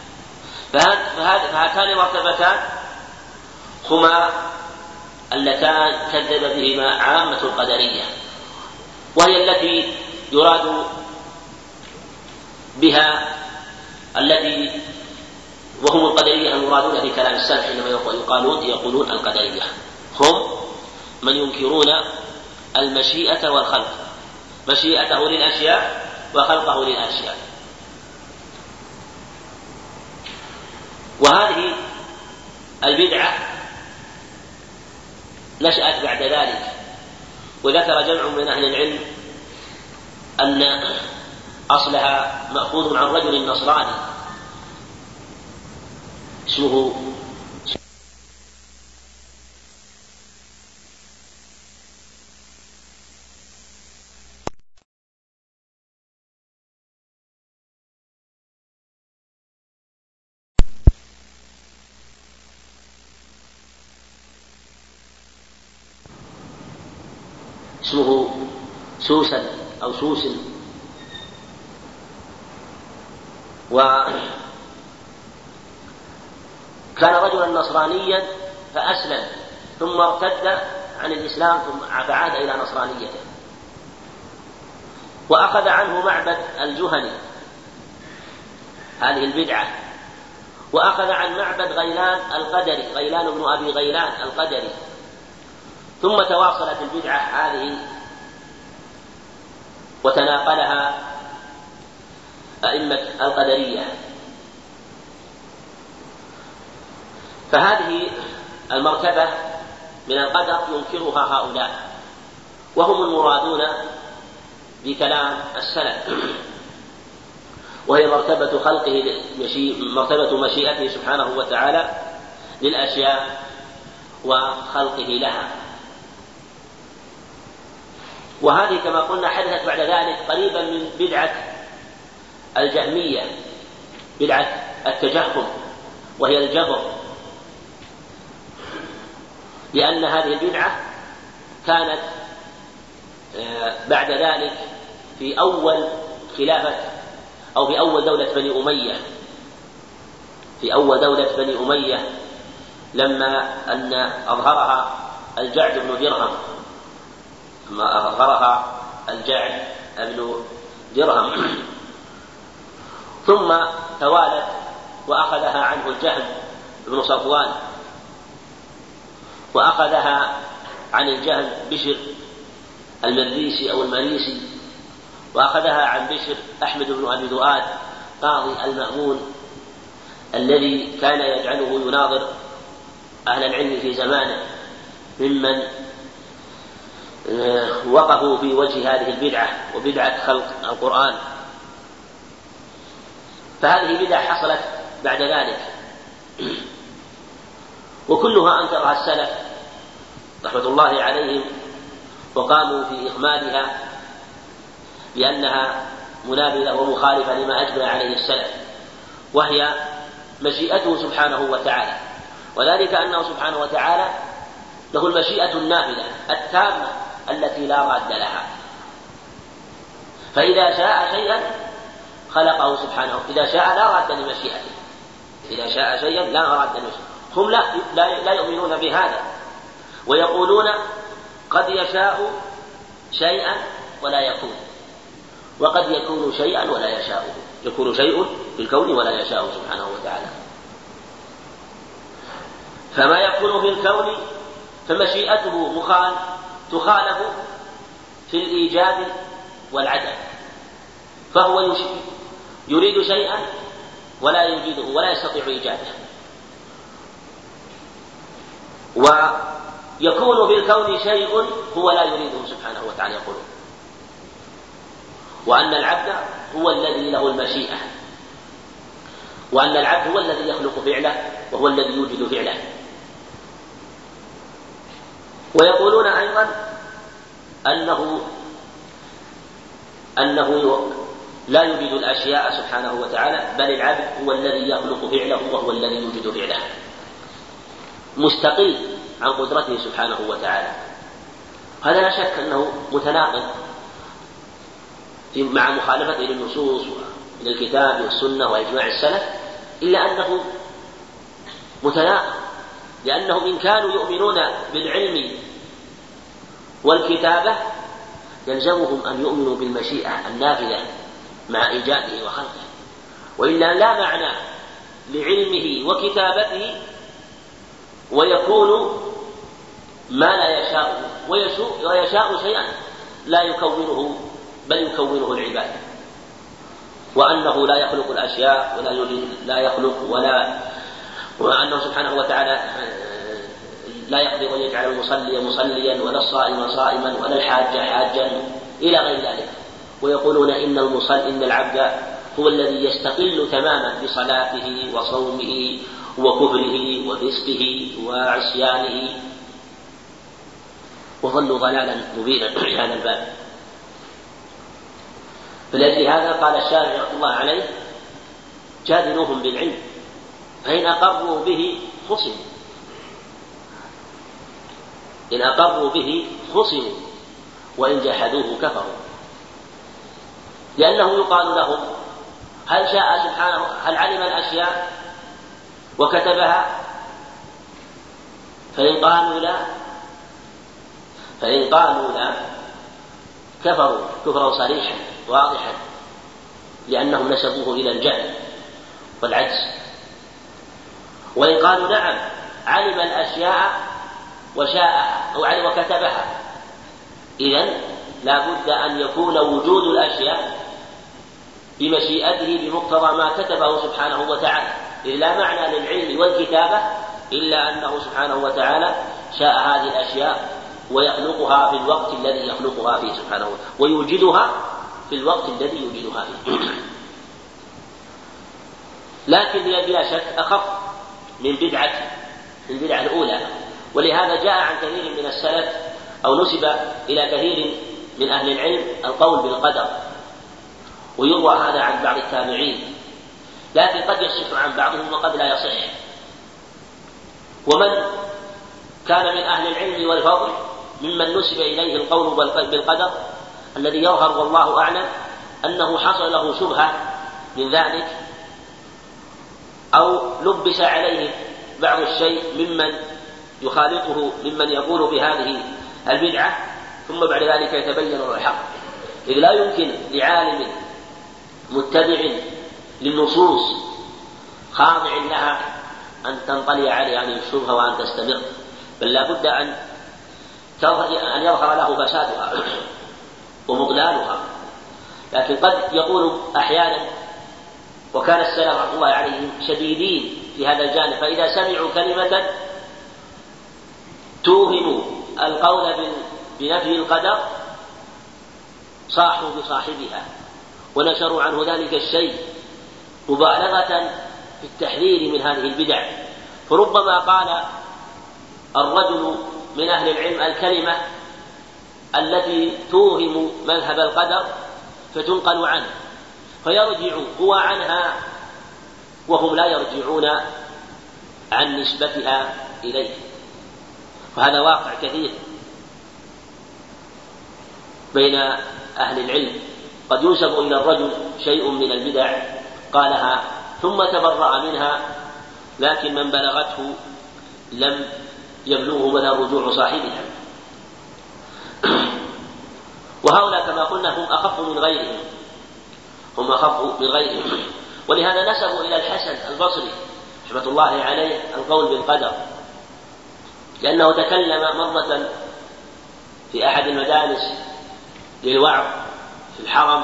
فهاتان مرتبتان هما اللتان كذب بهما عامة القدرية، وهي التي يراد بها الذي وهم القدرية المرادون في كلام السلف حينما يقولون يقولون القدرية هم من ينكرون المشيئة والخلق، مشيئته للأشياء وخلقه للأشياء. وهذه البدعة نشأت بعد ذلك، وذكر جمع من أهل العلم أن أصلها مأخوذ عن رجل نصراني اسمه اسمه سوسن أو سوسن، وكان رجلا نصرانيا فأسلم ثم ارتد عن الإسلام ثم عاد إلى نصرانيته، وأخذ عنه معبد الجهني هذه البدعة، وأخذ عن معبد غيلان القدري، غيلان بن أبي غيلان القدري، ثم تواصلت البدعة هذه وتناقلها أئمة القدرية. فهذه المرتبة من القدر ينكرها هؤلاء، وهم المرادون بكلام السلف، وهي مرتبة خلقه مرتبة مشيئته سبحانه وتعالى للأشياء وخلقه لها. وهذه كما قلنا حدثت بعد ذلك قريبا من بدعة الجهمية، بدعة التجهم، وهي الجبر، لأن هذه البدعة كانت بعد ذلك في أول خلافة أو في أول دولة بني أمية، في أول دولة بني أمية لما أن أظهرها الجعد بن درهم ما أظهرها الجعد بن درهم ثم توالت وأخذها عنه الجهم بن صفوان، وأخذها عن الجهم بشر المريسي أو المريسي، وأخذها عن بشر أحمد بن أبي ذؤاد قاضي المأمون الذي كان يجعله يناظر أهل العلم في زمانه ممن وقفوا في وجه هذه البدعة وبدعة خلق القرآن. فهذه بدعة حصلت بعد ذلك، وكلها أنكرها السلف رحمة الله عليهم، وقاموا في إخمادها بأنها منابذة ومخالفة لما أجمع عليه السلف، وهي مشيئته سبحانه وتعالى، وذلك أنه سبحانه وتعالى له المشيئة النافذة التامة التي لا راد لها، فإذا شاء شيئا خلقه سبحانه، إذا شاء لا راد لمشيئته، إذا شاء شيئا لا راد لمشيئته. هم لا, لا, لا يؤمنون بهذا، ويقولون قد يشاء شيئا ولا يكون، وقد يكون شيئا ولا يشاء، يكون شيء في الكون ولا يشاء سبحانه وتعالى. فما يكون في الكون فمشيئته مخال تخالف في الإيجاد والعدم، فهو يريد شيئا ولا يوجده ولا يستطيع إيجاده، ويكون في الكون شيء هو لا يريده سبحانه وتعالى. يقول وأن العبد هو الذي له المشيئة، وأن العبد هو الذي يخلق فعله وهو الذي يوجد فعله. ويقولون أيضا أنه أنه لا يوجد الأشياء سبحانه وتعالى، بل العبد هو الذي يخلق فعله وهو الذي يوجد فعله، مستقل عن قدرته سبحانه وتعالى. هذا لا شك أنه متناقض مع مخالفته للنصوص من الكتاب والسنة وإجماع السلف، إلا أنه متناقض، لأنهم إن كانوا يؤمنون بالعلم والكتابة يلزمهم أن يؤمنوا بالمشيئة النافذة مع إيجاده وخلقه، وإلا لا معنى لعلمه وكتابته ويكون ما لا يشاء ويشاء شيئا لا يكونه بل يكونه العباد، وأنه لا يخلق الأشياء ولا يريد لا يخلق ولا وأنه سبحانه وتعالى لا يقدر أن يجعل المصلي مصليا ولا الصائم صائما ولا الحاج حاجا إلى غير ذلك. ويقولون إن المصلي إن العبد هو الذي يستقل تماما بصلاته وصومه وكفره وفسقه وعصيانه، وظلوا ضلالا مبينا في هذا الباب. فلأجل هذا قال الشارع رحمه الله عليه جادلوهم بالعلم فإن أقروا به خصموا، إن أقروا به خصموا وإن جحدوه كفروا، لأنه يقال لهم هل شاء سبحانه هل علم الأشياء وكتبها؟ فإن قالوا لا فإن قالوا لا كفروا كفرا صريحا واضحا، لأنهم نسبوه إلى الجهل والعجز. وإن قالوا نعم علم الأشياء وشاء أو علم وكتبها، إذن لا بد أن يكون وجود الأشياء بمشيئته بمقتضى ما كتبه سبحانه وتعالى، إذ لا معنى للعلم والكتابة إلا أنه سبحانه وتعالى شاء هذه الأشياء ويخلقها في الوقت الذي يخلقها فيه سبحانه ويوجدها في الوقت الذي يوجدها فيه. لكن هي بلا شك أخف من بدعة من البدعة الأولى، ولهذا جاء عن كثير من السلف أو نسب إلى كثير من أهل العلم القول بالقدر، ويروى هذا عن بعض التابعين، لكن قد يصح عن بعضهم وقد لا يصح. ومن كان من أهل العلم والفضل ممن نسب إليه القول بالقدر الذي يظهر والله أعلم أنه حصل له شبهة من ذلك أو لبس عليه بعض الشيء ممن يخالطه ممن يقول بهذه البدعة، ثم بعد ذلك يتبين له الحق، إذ لا يمكن لعالم متبع للنصوص خاضع لها أن تنطلي عليه هذه الشبهة وأن تستمر، بل لا بد أن أن يظهر له فسادها ومضلالها. لكن قد يقول أحيانا، وكان السلف رحمه الله عليهم شديدين في هذا الجانب، فإذا سمعوا كلمة توهم القول بنفي القدر صاحوا بصاحبها ونشروا عنه ذلك الشيء مبالغة في التحذير من هذه البدع. فربما قال الرجل من أهل العلم الكلمة التي توهم مذهب القدر فتنقل عنه فيرجع هو عنها وهم لا يرجعون عن نسبتها إليه، وهذا واقع كثير بين أهل العلم. قد ينسب إلى الرجل شيء من البدع قالها ثم تبرأ منها، لكن من بلغته لم يبلغه ولا رجوع صاحبها، وهؤلاء كما قلنا هم أخف من غيرهم هم أخف من غيرهم ولهذا نسبوا إلى الحسن البصري رحمة الله عليه القول بالقدر، لأنه تكلم مرة في أحد المجالس للوعظ في الحرم،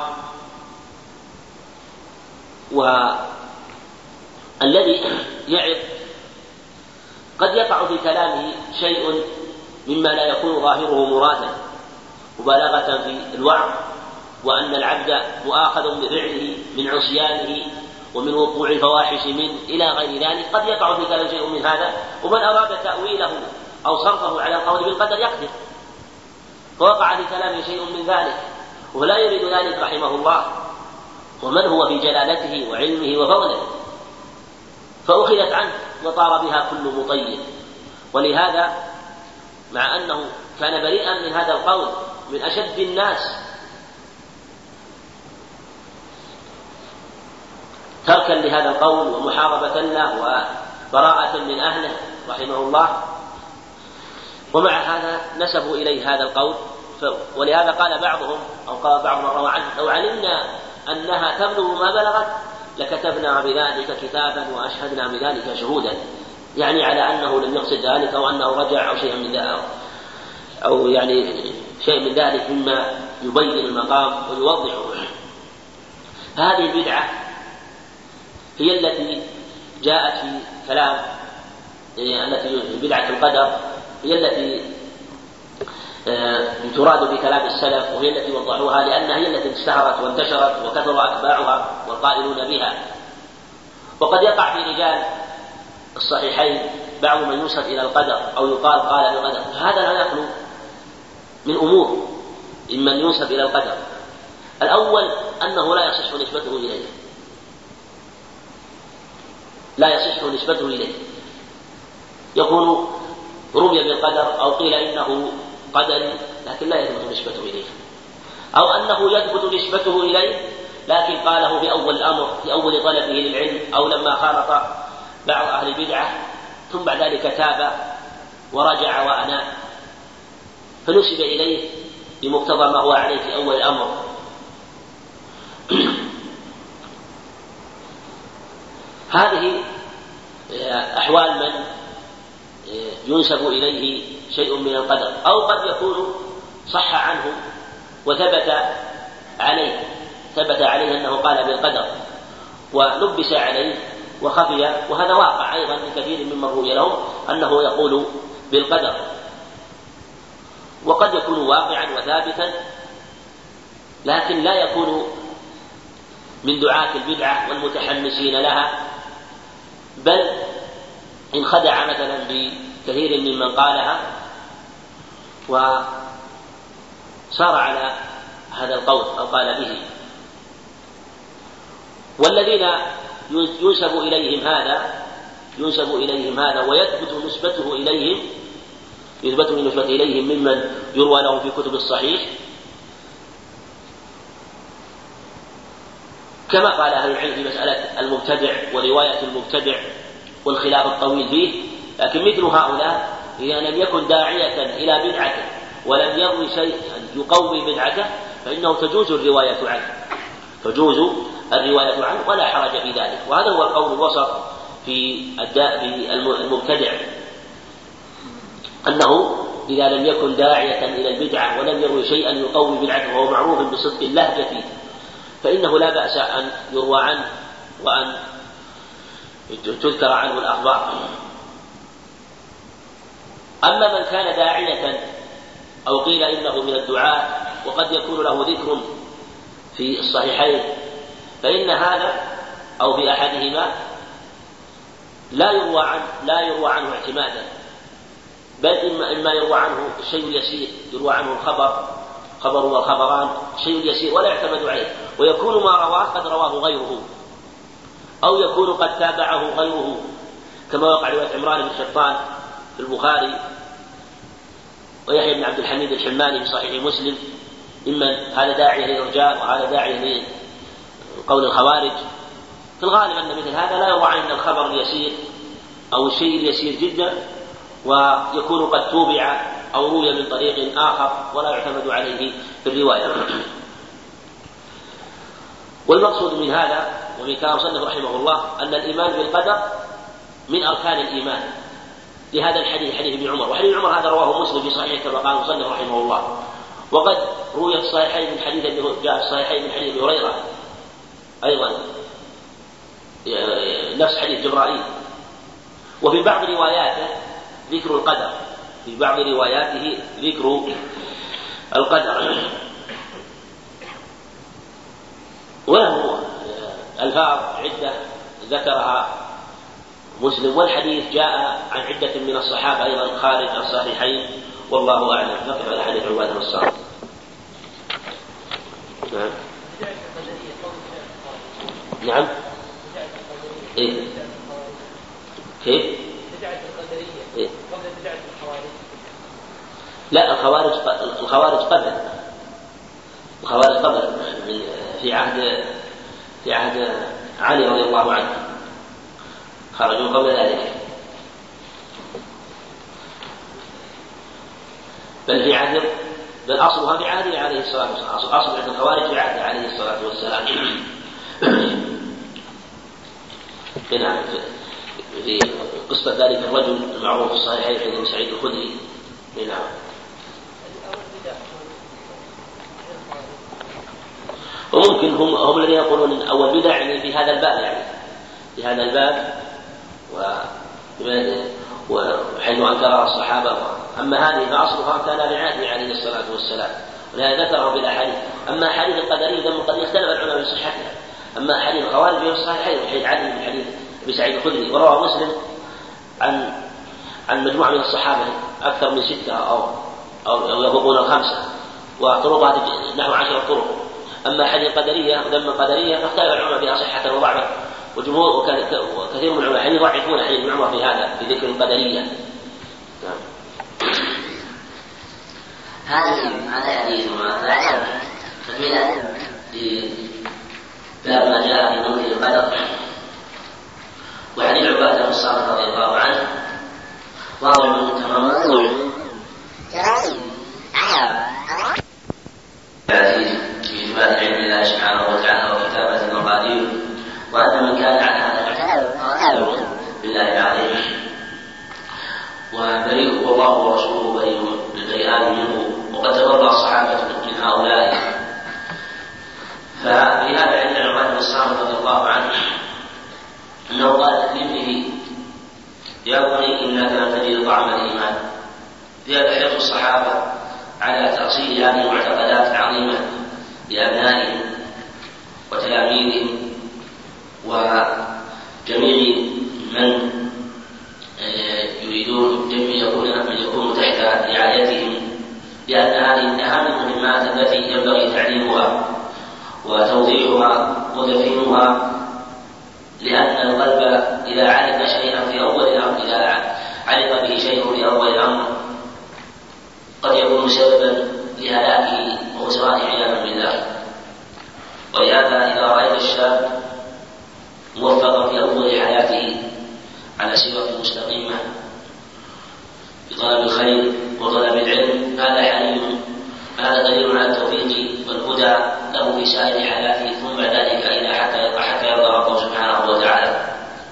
والذي يعظ قد يقع في كلامه شيء مما لا يكون ظاهره مرادا مبالغة في الوعظ، وأن العبد مؤاخذ بفعله من عصيانه ومن وقوع الفواحش من إلى غير ذلك. قد يقع في كلام شيء من هذا، ومن أراد تأويله أو صرفه على القول بالقدر يقدر، فوقع في كلامه شيء من ذلك ولا يريد ذلك رحمه الله، ومن هو في جلالته وعلمه وفضله، فأخذت عنه وطار بها كل مطير. ولهذا مع أنه كان بريئا من هذا القول من أشد الناس تركا لهذا القول ومحاربة له وبراءة من أهله رحمه الله، ومع هذا نسبوا إليه هذا القول. ولهذا قال بعضهم أو قال بعض من روى عنه لو علمنا أنها تبلغ ما بلغت لكتبنا بذلك كتابا وأشهدنا بذلك شهودا، يعني على أنه لم يقصد ذلك أو أنه رجع أو شيء من ذلك أو يعني شيء من ذلك مما يبين المقام ويوضحه. هذه البدعة هي التي جاءت في كلام التي بدعة القدر هي التي تراد بكلام السلف، وهي التي وضحوها لأنها هي التي اشتهرت وانتشرت وكثر أتباعها والقائلون بها. وقد يقع في رجال الصحيحين بعض من ينسب إلى القدر أو يقال قال بالقدر، هذا لا يخلو من أمور ممن ينسب إلى القدر. الأول أنه لا يصح نسبته إليه لا يصح نسبته إليه يكون رمي بالقدر أو قيل إنه قدري لكن لا يثبت نسبته إليه، أو أنه يثبت نسبته إليه لكن قاله في أول الأمر في أول طلبه للعلم أو لما خالط بعض أهل البدعة ثم بعد ذلك تاب ورجع وأناب فنسب إليه بمقتضى ما هو عليه في أول الأمر. هذه أحوال من ينسب إليه شيء من القدر، أو قد يكون صح عنه وثبت عليه ثبت عليه أنه قال بالقدر ولبس عليه وخفي، وهذا واقع أيضا لكثير ممن روي لهم أنه يقول بالقدر، وقد يكون واقعا وثابتا لكن لا يكون من دعاة البدعة والمتحمسين لها، بل انخدع مثلا بكثير ممن قالها وصار على هذا القول أو قال به. والذين ينسب إليهم هذا ينسب إليهم هذا ويثبت نسبته إليهم يثبت نسبته إليهم ممن يروى له في كتب الصحيح كما قال أهل العلم في مسألة المبتدع ورواية المبتدع والخلاف الطويل فيه. لكن مثل هؤلاء إذا لم يكن داعية إلى بدعته ولم يروي شيئا يقوي بدعته فإنه تجوز الرواية عنه تجوز الرواية عنه ولا حرج في ذلك. وهذا هو القول الوسط في المبتدع، أنه إذا لم يكن داعية إلى البدعة ولم يروي شيئا يقوي بدعته وهو معروف بصدق اللهجة فيه فإنه لا بأس أن يروى عنه وأن تذكر عنه الأخبار. أما من كان داعية أو قيل إنه من الدعاء وقد يكون له ذكر في الصحيحين فإن هذا أو في أحدهما لا يروى عنه لا يروى عنه اعتمادا، بل إما, إما يروى عنه شيء يسير، يروى عنه الخبر خبر والخبران شيء يسير ولا يعتمد عليه، ويكون ما رواه قد رواه غيره، أو يكون قد تابعه غيره، كما وقع رواية عمران بن حطان في البخاري، ويحيى بن عبد الحميد الحماني في صحيح مسلم، إما هذا داعي للإرجاء وهذا داعي لقول الخوارج. في الغالب أن مثل هذا لا يروى عن الخبر اليسير أو الشيء اليسير جدا، ويكون قد توبع أو روي من طريق آخر ولا يعتمد عليه في الرواية. والمقصود من هذا ومن كلام المصنف رحمه الله أن الإيمان بالقدر من أركان الإيمان، لهذا الحديث حديث ابن عمر، وحديث عمر هذا رواه مسلم في صحيح كما قال المصنف رحمه الله. وقد روي في الصحيحين من حديث جاء في الصحيحين من حديث ابي هريره أيضا نفس حديث جبرائيل. وفي بعض رواياته ذكر القدر، في بعض رواياته ذكر القدر، وله ألفاظ عدة ذكرها مسلم، والحديث جاء عن عدة من الصحابة أيضا خارج الصحيحين، والله أعلم. نقف على حديث عبادة الصالح. نعم نعم إيه كيف؟ إيه؟ لا، الخوارج الخوارج قبل الخوارج قبل في عهد في عهد علي رضي الله عنه، خرجوا قبل ذلك، بل في عهد بل أصلها في عهده عليه الصلاة والسلام، أصل عند الخوارج في عهده عليه الصلاة والسلام. هنا في قصة ذلك الرجل المعروف في الصحيحين حديث ابن سعيد الخدري. هنا وممكن هم هم الذين يقولون إن أول بدع يعني في هذا الباب، يعني في هذا الباب وحيث أنكرها الصحابة. أما هذه فأصلها كان لعهده عليه الصلاة والسلام، ولهذا ذكره بالأحاديث. أما أحاديث القدرية قد اختلف العلماء في صحتها. أما أحاديث الخوارج في الصحيحين حديث علي من حديث ابي سعيد الخدري، وروى مسلم عن عن مجموعة من الصحابة أكثر من ستة أو أو يفوقون الخمسة، وطرقها نحو عشرة طرق. أما حديث القدرية ذم القدرية فاختلف العلماء فيها صحة وضعفا، وجمهور وكثير من العلماء يضعفون حديث ابن عمر في هذا في ذكر القدرية. هذه هذا حديث ما تكملة باب ما جاء في منكر القدر. وعن عبادة بن الصامت رضي الله عنه واضع من تمام في إثبات علم الله سبحانه وتعالى وكتابة المقادير، وأن من كان على هذا بالله العظيم وبريء والله ورسوله بريء البريئان منه، وقد تبرأ الصحابة من هؤلاء. ففي هذا عند عبادة بن الصامت رضي الله عنه أنه قال لابنه: يا بني إنك لم تجد طعم الإيمان. في هذا حرص الصحابة على تأصيل هذه المعتقدات العظيمة لأبنائهم وتلاميذهم وجميع من يريدون أن يكونوا تحت رعايتهم، لأن هذه من أهم المهمات التي ينبغي تعليمها وتوضيحها وتفهيمها، لأن القلب إذا علم شيئا في أول الأمر إذا علم به شيء في أول الأمر قد يكون سببا لهلاكه وخسرانه عياذا بالله. ولهذا إذا رأيت الشاب موفقا في أول حياته على سيرة مستقيمة بطلب الخير وطلب العلم، هذا حليم، هذا دليل على التوفيق والهدى له في سائر حياته، ثم ذلك إلى حتى حتى يرضى ربه سبحانه وتعالى.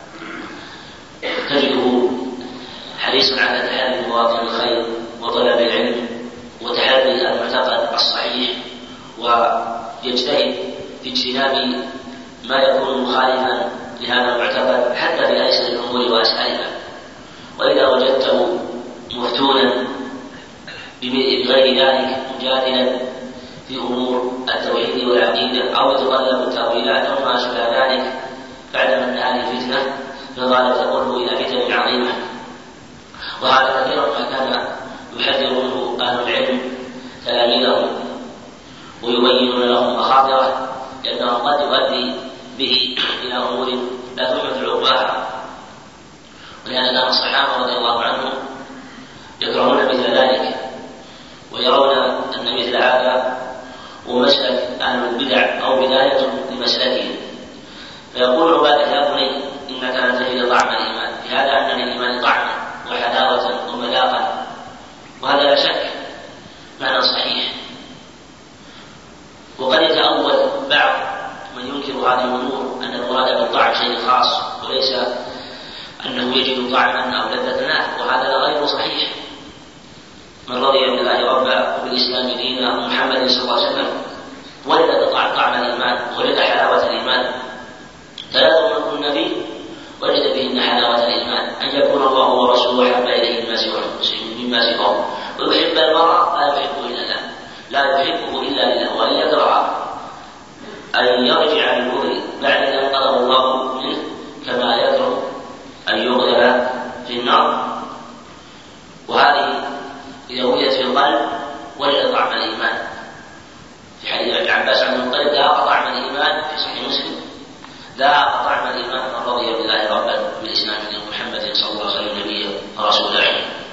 تجده حريصا على تحري مواطن الخير وطلب العلم وتحري المعتقد الصحيح، ويجتهد في اجتناب ما يكون مخالفا لهذا المعتقد حتى في أيسر الأمور وأسهلها. وإذا وجدته مفتونا بغير ذلك مجادلا في أمور التوحيد والعقيدة أو يتطلب التأويلات أو ما شابه ذلك، فاعلم أن هذه فتنة فغالب تقوله إلى فتن عظيمة. وهذا كثيرا ما كان كان يحذر منه أهل العلم تلاميذهم ويبينون لهم مخاطره، لأنه قد يؤدي به إلى أمور لا تحمد عقباها. ولهذا كان الصحابة رضي الله عنهم يكرهون مثل ذلك ويرون أن مثل هذا ومسلك أهل البدع أو بداية لمسلكهم، فيقول عبادة يا بني إنك لن تجد طعم الإيمان، بهذا أن للإيمان طعما وحلاوة ومذاقا، وهذا لا شك معنى صحيح. وقد يتأول بعض من ينكر هذه الأمور أن المراد بالطعم شيء خاص وليس أنه يجد طعما أو لذة له، وهذا غير صحيح. من رضي بالله ربا وبالإسلام دينا محمد صلى الله عليه وسلم ولد طعم الإيمان ولد حلاوة الإيمان. ثلاث من كن فيه وجد بهن حلاوة الإيمان: أن يكون الله ورسوله أحب إليه مما سواه، ويحب المرء لا يحبه إلا الله لا يحبه إلا لله، وأن يكره أن يرجع للكفر بعد أن قدر الله منه، كما يكره أن يغلب في النار. وهذه إذا وجدت في القلب ولد طعم الإيمان. في حديث ابن عباس عن المطلب: ذاق طعم الإيمان في صحيح مسلم، ذاق طعم الإيمان من رضي بالله ربا بالإسلام دينا محمد صلى الله عليه وسلم نبيا ورسولا،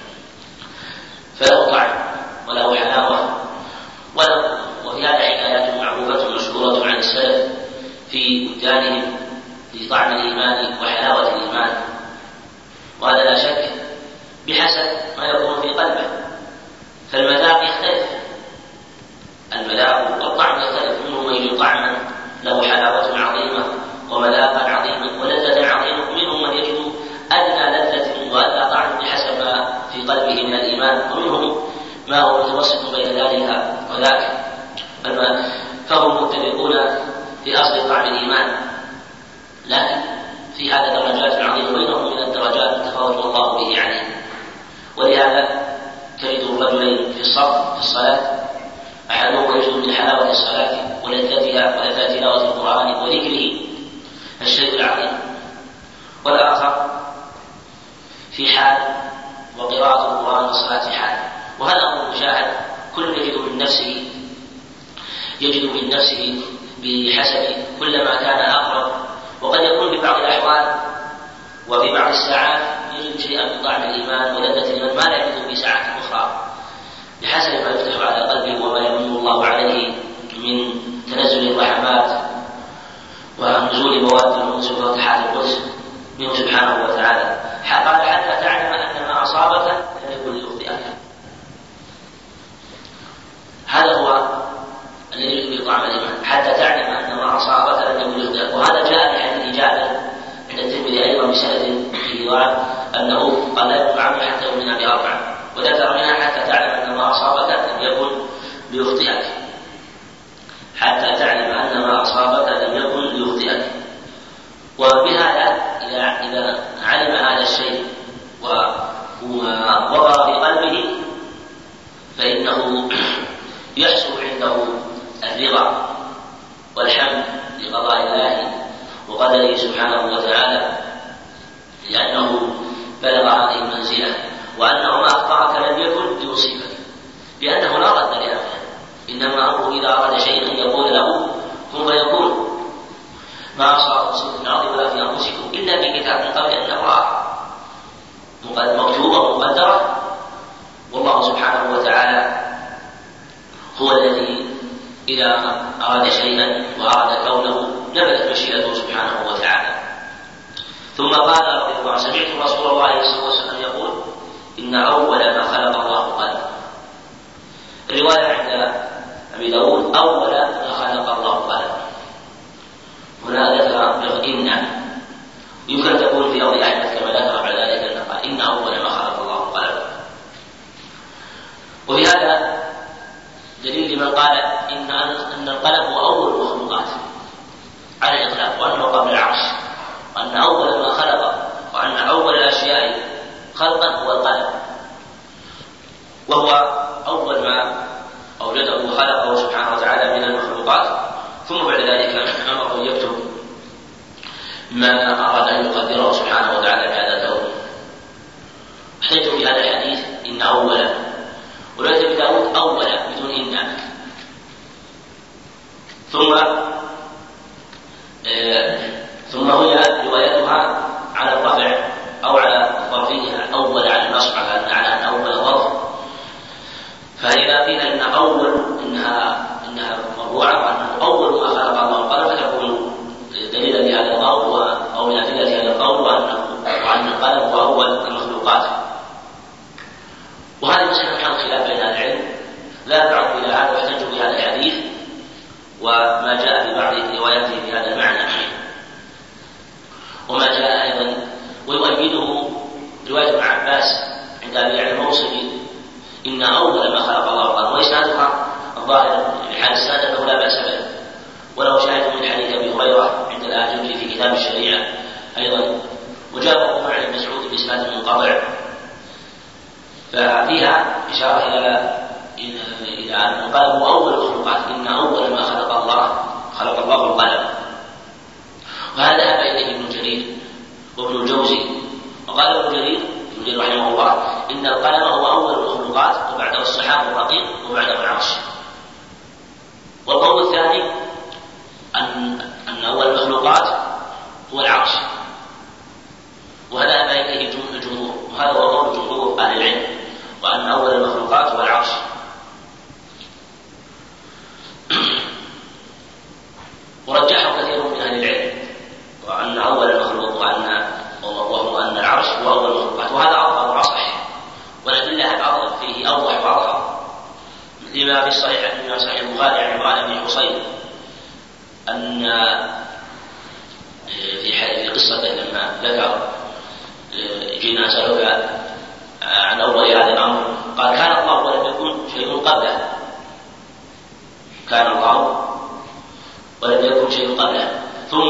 فله طعم وله حلاوة. وفي هذا حكايات معروفة مشهورة عن السلف في وجدانهم لطعم الإيمان وحلاوة الإيمان، وهذا لا شك بحسب ما يكون في قلبه. فالمذاق يختلف، المذاق والطعم يختلف، منهم من يجد طعما له حلاوة عظيمة ومذاقا عظيما ولذة عظيمة، منهم من يجد أدنى لذة وأدنى طعم بحسب ما في قلبه من الإيمان، ومنهم ما هو متوسط بين ذلك وذاك. فهم متفقون في أصل طعم الإيمان، لكن في هذا درجات عظيمة بينهم من الدرجات تفاوت الله به عليهم. ولهذا تجد الرجلين في الصف في الصلاة أحدهما يجد من حلاوة الصلاة ولذتها ولذات تلاوة القرآن وذكره الشيء العظيم، والآخر في حال وقراءة القرآن والصلاة حال. وهذا أمر مشاهد، كل يجد من نفسه يجد من نفسه بحسب كلما كان أقرب. وقد يكون في بعض الأحوال وفي بعض الساعات يجد شيئا من طعم الإيمان ولذة الإيمان ما لا يجد في ساعات أخرى، بحسب ما يفتح على قلبه وما يمن الله عليه من تنزل الرحمات ونزول مواد الأنس وفتحات القدس منه سبحانه وتعالى. قال: حتى تعلم أن ما أصابك لم يكن ليخطئك. هذا هو الذي يجب طعم الإيمان، حتى تعلم أن ما أصابك لم يكن ليخطئك. وهذا جاء في حديث جابر عند الترمذي أيضا بسند فيه ضعف أنه قال: لا يكون عمل حتى يؤمن بأربع، وذكر منها حتى تعلم أن ما أصابك لم يكن ليخطئك. حتى تعلم أن ما أصابك لم يكن ليخطئك. وبهذا إذا علم هذا الشيء ووضع في قلبه فإنه يحصل عنده الرضا والحمد لقضاء الله وقدره سبحانه وتعالى، لأنه بلغ هذه المنزلة، وأنه ما أخطأك لم يكن ليصيبك، لأنه لا رد لأمره، إنما أمره إذا أراد شيئا يقول له كن فيكون. ما أصاب مصيبة في الأرض ولا في أنفسكم إلا في كتاب من قبل أن نقرأها، مكتوبة ومقدرة. والله سبحانه وتعالى هو الذي إذا أراد شيئا وأراد كونه نبذت مشيئته سبحانه وتعالى. ثم قال رضي الله عنه: سمعت رسول الله صلى الله عليه وسلم يقول: إن أول ما خلق الله قلب. الرواية عند أبي داود: أول ما خلق الله قلب. هنا ذكر إن، يمكن تكون في أول أحمد كما ذكر بعد ذلك أنه قال: إن أول ما خلق الله قلب. وفي هذا دليل لمن قال إن أن القلم هو أول المخلوقات على الإطلاق، وأنه قبل العرش، وأن أول ما خلق وأن أول الأشياء خلقا هو القلم، وهو أول ما أوجده وخلقه سبحانه وتعالى من المخلوقات. ثم بعد ذلك أمره يكتب ما أراد أن يقدره سبحانه وتعالى بهذا الكون. احتجوا في هذا الحديث إن أول وتؤيده رواية ابن عباس عند أبي يعلى الموصلي إن أول ما خلق الله القلم، وإسنادها الظاهر من حال السند أنه لا بأس به، وله شاهد من حديث أبي هريرة عند الآجري في كتاب الشريعة أيضا، وجاء موقوف عن ابن مسعود بإسناد منقطع، ففيها إشارة إلى إلى أن القلم هو أول المخلوقات، إن أول ما خلق الله خلق الله القلم. وهذا ذهب إليه ابن جرير وابن الجوزي، وقال ابن جرير ابن جرير رحمه الله إن القلم هو أول المخلوقات وبعده السحاب الرقيق وبعده العرش. والقول الثاني أن أن أول المخلوقات هو العرش، وهذا ذهب إليه الجمهور، وهذا هو قول جمهور أهل العلم، وأن أول المخلوقات هو العرش. ورجحه كثير من أهل العلم وأن أول المخلوق وأن وهو أن العرش هو أول المخلوقات، وهذا أظهر وأصح، والأدلة الأظهر فيه أوضح وأظهر، لما في الصحيح من صحيح البخاري عن عمران بن حصين أن في قصته لما ذكر جينا نسألك عن أول هذا الأمر قال كان الله ولم يكن شيء قبله، كان الله ولم يكن شيء قبله، ثم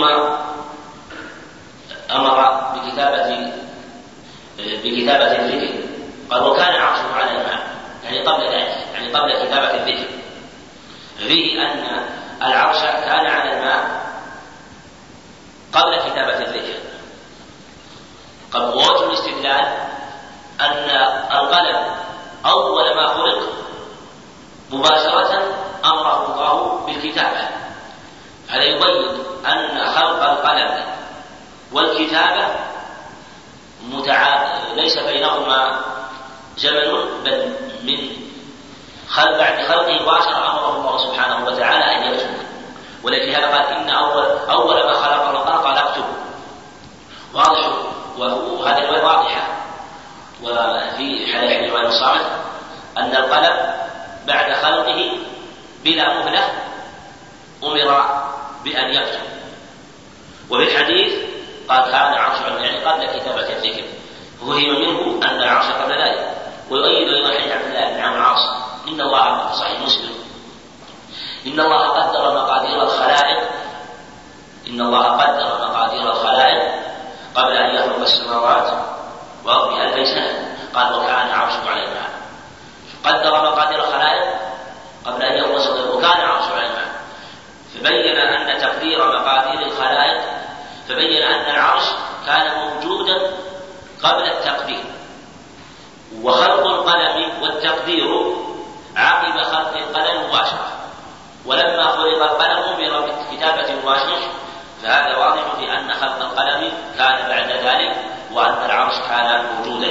أمر بكتابة بكتابة الذكر، قال وكان عرشه على الماء، يعني قبل ذلك، يعني قبل كتابة الذكر، فيه أن العرش كان على الماء قبل كتابة الذكر. قد وجه الاستدلال أن القلم أول ما خلق مباشرة أمره الله بالكتابة، هذا يبين أن خلق القلم والكتابة متعاد ليس بينهما زمن، بل من خلق بعد خلقه مباشرة أمره الله سبحانه وتعالى أن يكتب. ولكن هذا قال إن أول أول ما خلق القلم قال اكتب، واضح، وهذه الرواية واضحة. وفي حديث رواية الصامت أن القلم بعد خلقه بلا مهلة أمر بأن يكتب. وفي الحديث قال كان عرش يعني قبل كتابة الذكر، فهم منه أن العرش قبل ذلك. ويؤيد أيضا حديث عبد الله بن عمرو العاص إن الله صحيح مسلم إن الله قدر مقادير الخلائق إن الله قدر مقادير الخلائق قبل أن يخلق السماوات والأرض بألفي سنة، قال وكان عرشه على الماء، قدر مقادير الخلائق قبل أن يخلق السماوات وكان عرشه على الماء، فبين أن تقدير مقادير الخلائق فبين أن العرش كان موجودا قبل التقدير. وخلق القلم والتقدير عقب خلق القلم مباشرة، ولما خلق القلم أمر بالكتابة مباشرة، فهذا واضح في أن خلق القلم كان بعد ذلك وأن العرش كان موجودا.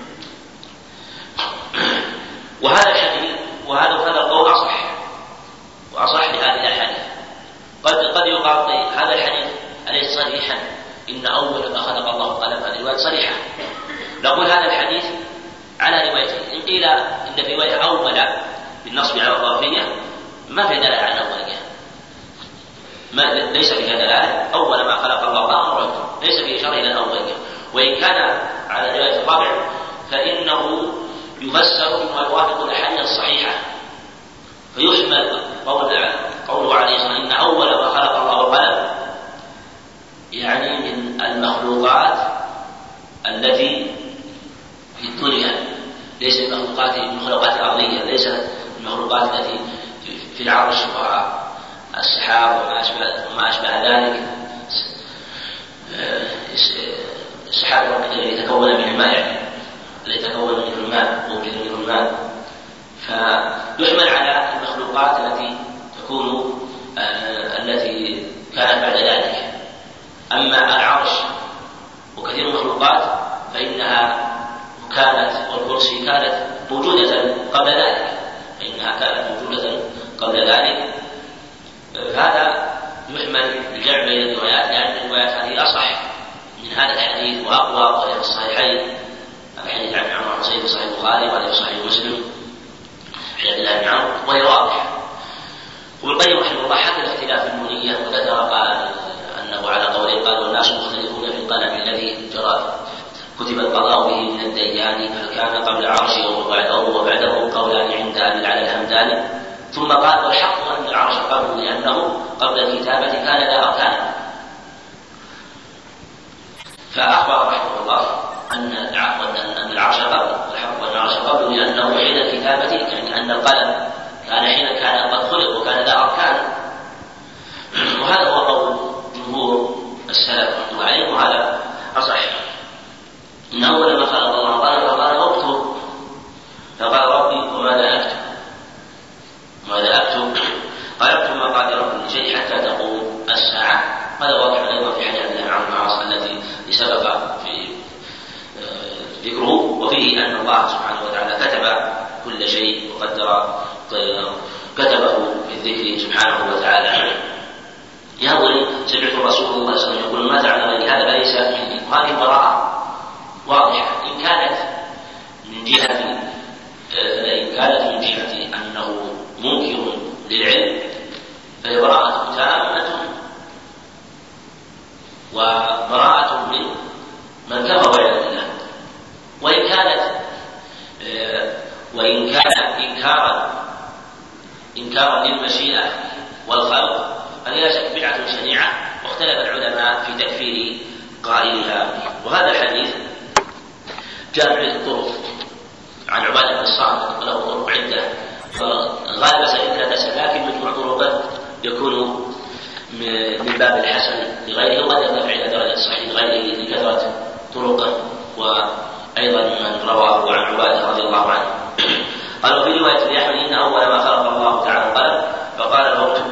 وهذا الحديث وهذا هذا القول أصح وأصح لهذه الحديث. قد قد يقال هذا الحديث أليس صريحا إن أول ما خلق الله القلم، هذه رواية صريحة. نقول هذا الحديث على روايتين، إن قيل إن في رواية أول بالنصب على الظرفية ما في دلالة على الأولية، ما ليس فيها دلالة أول ما خلق الله القلم ليس فيه إشارة إلى الأولية. وإن كان على رواية الرابع فإنه يفسر بما يوافق الأحاديث الصحيحة، فيحمل قول قوله عليه الصلاة والسلام إن أول ما خلق الله القلم يعني من المخلوقات التي في الدنيا، ليس المخلوقات المخلوقات الأرضية، ليس المخلوقات التي في العرش والسحاب وما أشبه, وما أشبه ذلك، السحاب الذي يتكون من الماء يعني الذي يتكون من الماء موجود من الماء، فيحمل على المخلوقات التي تكون آه التي كانت بعد ذلك. أما العرش وكثير من المخلوقات فإنها كانت والكرسي كانت موجودة قبل ذلك، فإنها كانت موجودة قبل ذلك. هذا يحمل الجمع بين الروايات، لأن الروايات هذه أصح من هذا الحديث وأقوى، وهي في الصحيحين الحديث عن عمرو بن حصين في صحيح البخاري وهذا في صحيح مسلم عن عبد الله بن عمرو، وهي واضحة. وابن القيم رحمه الله حكى الاختلاف النونية وذكر قال أنه على قوله قال والناس مختلفون في القلم الذي جرى كتب القضاء به من الديان، هل كان قبل عرشه وبعده وبعده قولان عند أبي على الهمداني. ثم قال والحق أن العرش قبله لأنه قبل الكتابة كان لا أركان. فأخبر رحمه الله أن أن العرش قبله، والحق أن العرش قبله لأنه حين الكتابة، يعني أن القلم كان حين كان قد خلق وكان لا أركان. وهذا هو قول جمهور السلف رحمه الله عليهم، وهذا أصح. إن أول ما خلق الله قال فقال اكتب، فقال ربي وماذا أكتب؟ ماذا أكتب؟ قال اكتب مقادير كل شيء حتى تقوم الساعة. هذا واضح أيضا في حديث ابن عمرو بن العاص التي سبق في ذكره، وفيه أن الله سبحانه وتعالى كتب كل شيء وقدر كتبه في الذكر سبحانه وتعالى. يقول سمعت الرسول صلى الله عليه وسلم يقول ما تعلم هذا ليس مني. وهذه براءة واضحة إن كانت من جهة إن كانت من جهة أنه منكر للعلم فهي براءة تامة وبراءة من من كفر والعياذ بالله. وإن كانت وإن كان إنكارا إنكارا للمشيئة والخلق فهي لا شك بدعة شنيعة، واختلف العلماء في تكفير قائلها. وهذا الحديث جاء بعدة طرق عن عبادة بن الصامت وله طرق عدة، فغالب سيدنا تسأل، لكن مجموع طرقه يكون من باب الحسن لغيره، وقد يرتفع إلى درجة الصحيح لغيره لكثرة طرقه، وأيضا من رواه عن عبادة رضي الله عنه. قالوا في رواية لأحمد إن أول ما خلق الله تعالى القلم فقال له اكتب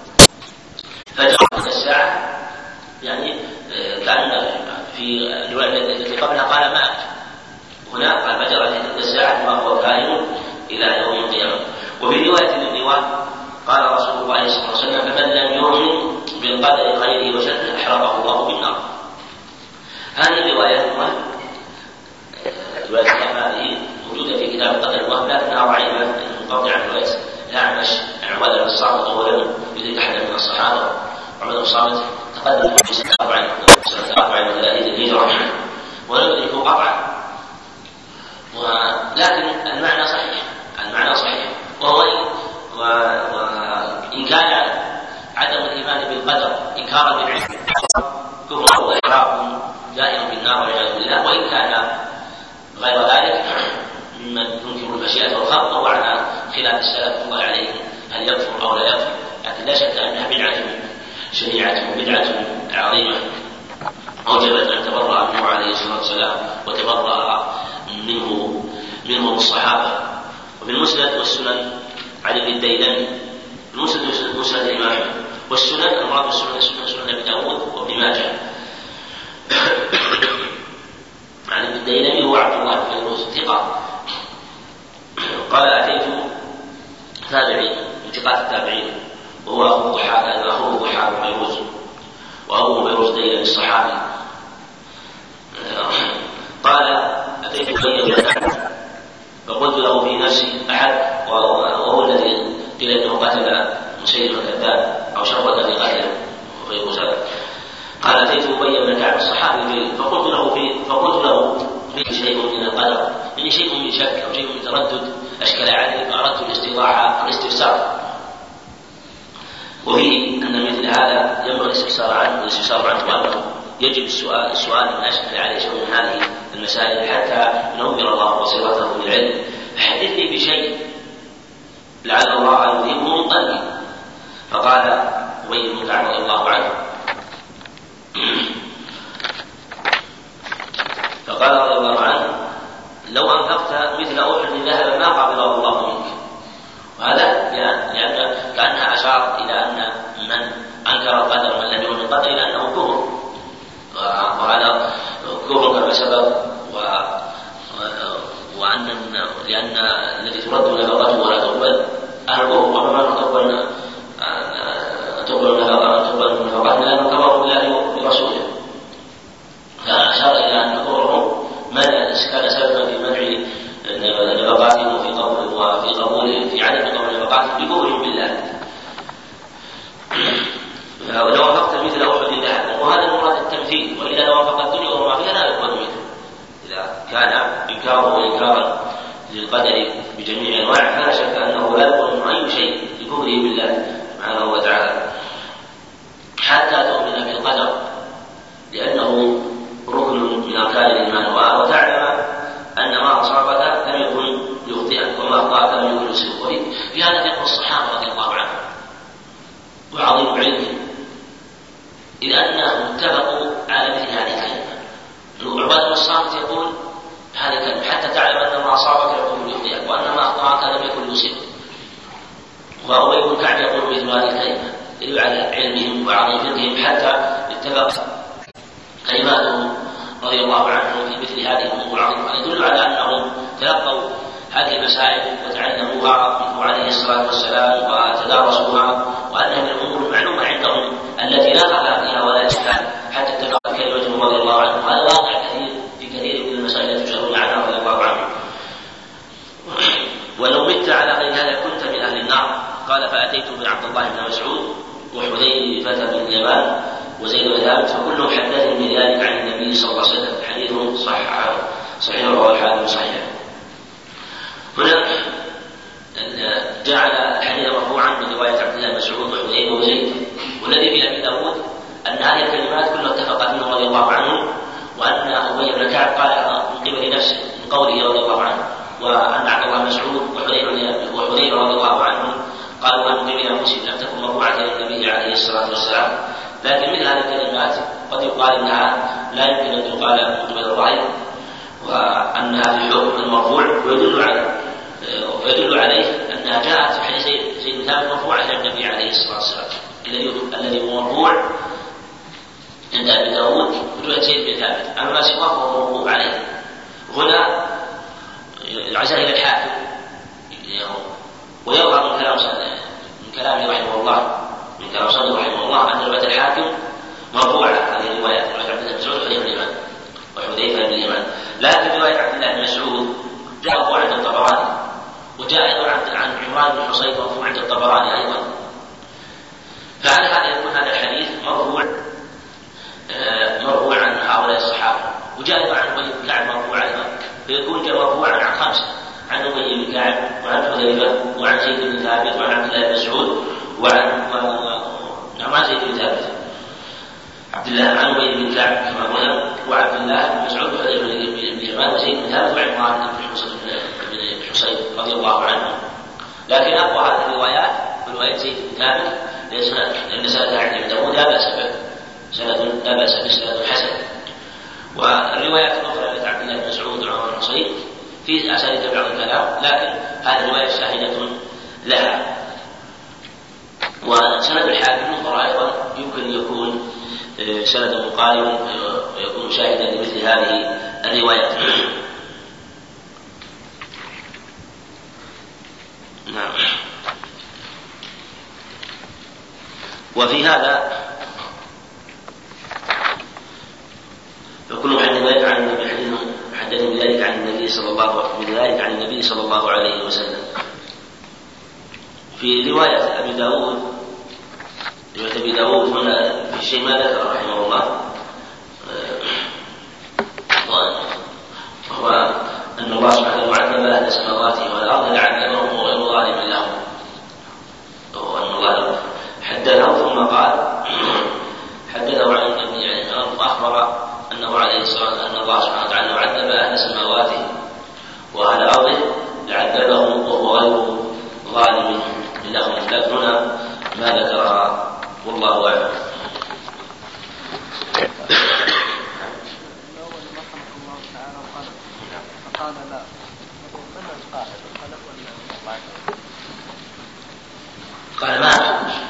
فجرت الساعة، يعني كأن في الرواية التي قبلها قال ما أكتب، هنا قال فجرت الساعة ما هو كائن إلى يوم القيامة. وفي رواية الرواية قال رسول الله صلى الله عليه وسلم فمن لم يؤمن بالقدر خيره وشره أحرقه الله بالنار. هذه الروايات رواية هذه موجودة في كتاب القدر الوهم، لكنها ضعيفة منقطعة عن رواية الأعمش عن عبادة بن الصامت وهو يدرك أحد من الصحابة. عبادة بن الصامت تقدم في سنة أربعين وثلاثين الهجرة ولم يدركه قطعا، ولكن المعنى صحيح، المعنى صحيح وهو وإن كان عدم الإيمان بالقدر إنكارا بالعلم كفر وإحراق دائم بالنار والعياذ بالله، وإن كان غير ذلك ممن ينكر المشيئة والخلق فهو على خلاف السلف الله عليهم هل يكفر أو لا يكفر، لكن لا شك أنها بدعة شنيعة وبدعة عظيمة أوجبت أن تبرأ منه عليه الصلاة والسلام وتبرأ منه منهم الصحابة. وفي المسند والسنن عن ابن الديلمي، المسند مسند الإمام أحمد، والسنن المراد بالسنن سنن سنن أبي داود وابن ماجه. عن ابن الديلمي هو عبد الله بن فيروز ثقة قال أتيت تابعي انتقاد التابعين وهو أخو ضحاك أخوه ضحاك بن فيروز وأبوه فيروز ديلمي الصحابي. قال أتيت أبي فقلت له في نفسي أحد وهو الذي قيل أنه قتل مسيلمة الكذاب أو شرك في قتله فيروز. قال أتيت أبي بن كعب الصحابي فقلت له في فقلت له في شيء من القدر، يعني شيء من شك أو شيء من تردد أشكل عليه فأردت الاستيضاح والاستفسار. وفي أن مثل هذا ينبغي الاستفسار عنه والاستفسار عنه وأنه يجب السؤال السؤال من أشكل عليه شيء من هذه المسائل حتى ينور الله بصيرته بالعلم. حدثني بشيء لعل الله أن يذهبه من قلبي. فقال أبي بن كعب رضي الله عنه فقال رضي الله عنه لو أنفقت مثل أحد ذهبا ما قبله الله منك. وهذا لأن كأنها أشار إلى أن من أنكر القدر من لم يؤمن بالقدر إلى أنه كفر، وهذا كفر كما سبق، وأن لأن الذي ترد نفقته ولا تقبل أهل الكفر وما تقبل تقبل نفقتنا لأنه كفر بالله ورسوله. فأشار إلى أن كفرهم كان سببا في منع نفقاتهم وفي قبول وفي قبول في عدم قبول نفقاتهم بكفرهم بالله. لو وافقت مثل أحد ذهبا، وهذا المراد التمثيل، وإذا لو وافق الدنيا وما فيها لا يقبل منه. إذا كان إنكاره إنكارا للقدر بجميع أنواعه فلا شك أنه لا يقول من أي شيء لكفره بالله سبحانه وتعالى حتى تؤمن بالقدر، لأنه ركن من أركان الإيمان، وتعلم أن ما أصابك لم يكن ليخطئك وما أخطأك لم يكن ليصيبك. في هذا فقه الصحابة رضي الله عنهم وعظيم علمهم، إذ أنهم اتفقوا على مثل هذه الكلمة. عبادة بن الصامت يقول هذه الكلمة حتى تعلم أن ما أصابك لم يكن ليخطئك وأن ما أخطأك لم يكن ليصيبك. وأبي بن كعب يقول مثل هذه الكلمة يدل على علمهم وعظيم فقههم حتى اتفق كلماتهم رضي الله عنهم في مثل هذه الأمور العظيمة. يدل على أنهم تلقوا هذه المسائل وتعلموها منه عليه الصلاة والسلام وتدارسوها، وأنها من الأمور المعلومة عندهم التي لا خلاف فيها ولا إشكال حتى اتفق كلمتهم رضي الله عنهم. هذا واقع كثير في كثير من المسائل التي تشهرون عنها رضي الله عنهم. ولو مت على غير هذا كنت من أهل النار. قال فأتيت بعبد الله بن مسعود وحذيفة بن اليمان وزيد بن ثابت فكلهم حدثني بذلك عن النبي صلى الله عليه وسلم. حديث صحيح صحيح رواه الحاكم صحيح. هنا جعل الحديث مرفوعا من رواية عبد الله بن مسعود وحذيفة وزيد، والذي في أبي داود أن هذه الكلمات كلها اتفقت منه رضي الله عنه، وأن أبي بن كعب قال من قبل نفسه من قوله رضي الله عنه، وأن عبد الله بن مسعود وحذيفة رضي الله عنه قالوا أن قبل أنفسهم لم تكن مرفوعة إلى النبي عليه الصلاة والسلام. لكن مثل هذه الكلمات قد يقال أنها لا يمكن أن تقال من قبل الظاهر، وأنها في حكم المرفوع، ويدل على ويدل عليه أنها جاءت في حديث زيد بن ثابت مرفوعة إلى النبي عليه الصلاة والسلام الذي هو مرفوع عند أبي داود ورواية زيد بن ثابت. أما ما سواه فهو موقوف عليه. هنا العزاء إلى الحاكم، ويظهر من كلام من كلامه رحمه الله من كلام صدق رحمه الله أن رواية الحاكم مرفوعة هذه الروايات رواية عبد الله بن مسعود وحذيفة بن اليمان وحذيفة بن اليمان. لكن رواية عبد الله بن مسعود جاء مرفوعا عند الطبراني، وجاء أيضا عن عمران بن حصين مرفوع عند الطبراني أيضا. فعلى هذا يكون هذا الحديث مرفوع مرفوع عن هؤلاء الصحابة. وجاء أيضا عن أبي بن كعب مرفوع أيضا، فيكون جاء مرفوعا عن خمسة: عن أبي بن كعب وعن حذيفة وعن زيد بن ثابت وعن عبد الله بن مسعود وعن نعم زيد بن ثابت عبد الله عن أبي بن كعب كما قلنا وعبد الله بن مسعود وحذيفة بن اليمان وزيد بن ثابت وعمران بن حصين رضي الله عنه. لكن أقوى هذه الروايات رواية زيد بن ثابت، لأن سندها عند ابن داود لا بأس به، سند لا بأس به، سند حسن. والروايات الأخرى التي عبد الله بن مسعود وعمر بن حصين في أسانيد بعض الكلام، لكن هذه الرواية شاهدة لها. وسند الحاكم المنظر أيضا يمكن يكون سندا مقاربا ويكون شاهدا لمثل هذه الروايات. نعم. وفي هذا فكل حدث ذلك عن حدث بذلك عن النبي صلى الله بذلك عن النبي صلى الله عليه وسلم. في رواية أبي داود رواية أبي داود هنا في شيء ما ذكر رحمه الله، وهو أن الله سبحانه وتعالى أهل سماواته والأرض لعلمهم وغير ظالم لهم، وأن الله حدثه ثم قال حدثه عن النبي وأخبر أنه عليه الصلاة والسلام أن الله سبحانه وتعالى عذب أهل سماواته وأهل أرضه لعذبهم وهو غير ظالم لهم. لكن هنا ما ذكرها والله أعلم. قال لا من القائل الخلق ولا قال ما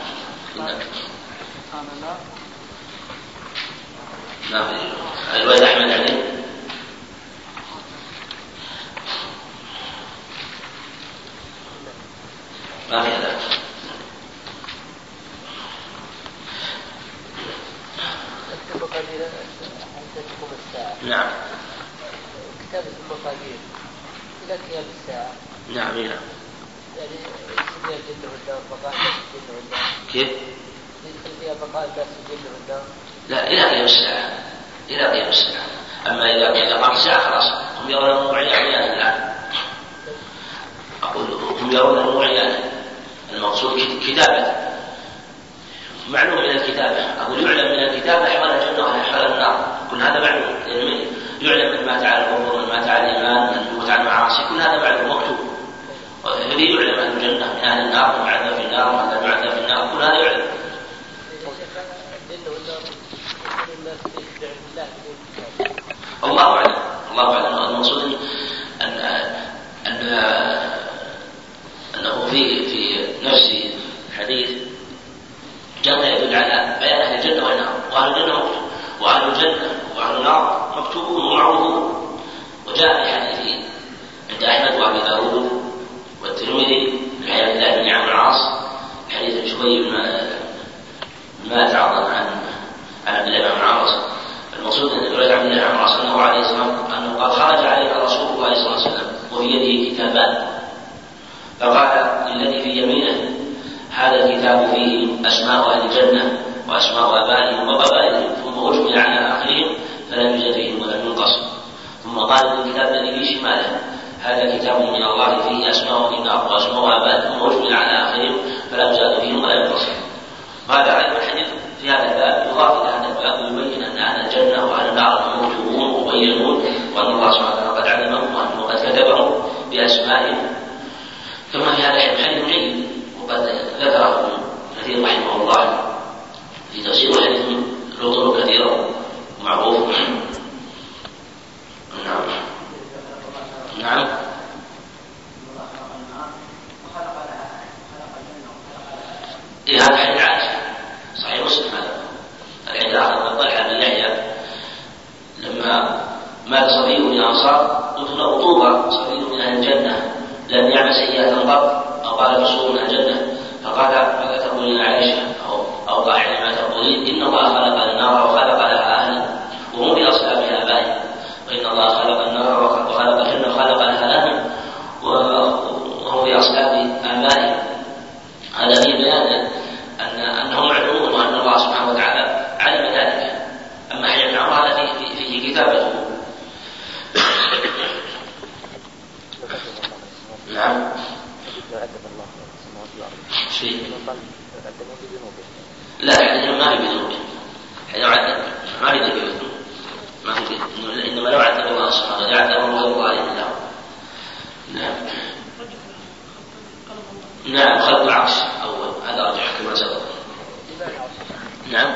قال لا ما في الوالد أحمد عليه ما في هذا. نعم. كتابة المقادير إلى قيام الساعة. نعم نعم. يعني يدخل فيها الجن والنار بقاء الناس الجن والنار. كيف؟ يدخل فيها بقاء الناس الجن والنار. لا إلى قيام الساعة إلى قيام الساعة أما إذا قام الساعة خلاص هم يرون النور عيانا الآن. أقول هم يرون النور عيانا، المقصود كتابة، معلوم من الكتابة. أقول يعلم من الكتابة أحوال الجنة وأحوال النار، كل هذا معلوم. يعلم من مات على الكفر، من مات على الإيمان، من موت على المعاصي، كل هذا معلوم مكتوب. الذي يعلم أهل الجنة من أهل النار، من عذاب في النار، من عذاب في النار، كل هذا يعلم. الله أعلم، الله أعلم. المقصود أن أن أنه في في نفس الحديث جاء يدل على بيان أهل الجنة والنار، وأهل الجنة مكتوب، وأهل الجنة وأهل النار مكتوبون ومعروفون. وجاء في حديث عند أحمد وأبي داود والترمذي من حديث الله بن عمرو العاص، حديث شوي ما تعرض عن عن عبد الله بن عمرو. المقصود أن رواية عبد الله بن عمرو أنه عليه الصلاة أنه قد خرج عليه رسول الله صلى الله عليه وسلم وفي يده كتابان، فقال للذي في يمينه هذا الكتاب فيه أسماء أهل الجنة وأسماء آبائهم وقبائلهم، ثم أجمل على آخرهم فلم يزد فيهم ولم ينقص. ثم قال للكتاب الذي في شماله هذا كتاب من الله فيه أسماء النار وأسماء آبائهم، ثم أجمل على آخرهم فلم يزد فيهم ولم ينقص. هذا الحديث في هذا الباب يضاف إلى هذا الباب ويبين أن أهل الجنة وأهل النار موجودون ومبينون، وأن الله سبحانه وتعالى قد علمهم وأنه قد كتبهم بأسمائهم. كما في هذا الحديث جيد وقد ذكره ابن كثير رحمه الله في تفسير الحديث له طرق كثيرة ومعروف. نعم نعم إيه هذا حديث عائشة صحيح مسلم. هذا الحديث آخر من طلحة بن يحيى لما مات صبي من الأنصار قلت له طوبى صبي من أهل الجنة لم يعمل سيئة قط، أو قال رسول من الجنة، فقال ماذا تقولين عائشة أو أو قال ما تقولين إن الله خلق النار وخلق لها أهلا وهم بأصحابها آبائهم، وإن الله خلق النار وخلق الجنة وخلق لها أهلا وهم بأصحاب آبائهم. هذا في بيان أن أنهم معلومون وأن الله سبحانه وتعالى علم ذلك. أما حديث ابن عمر هذا فيه فيه كتابته. نعم شيء لا حديث ما في بذنوب، حيث عذب ما في بذنوب، ما في بذنوب، إنما لو عذب الله سبحانه وتعالى عذب الله ظالم له. نعم نعم خلق العرش أول، هذا أرجح كما سبق. نعم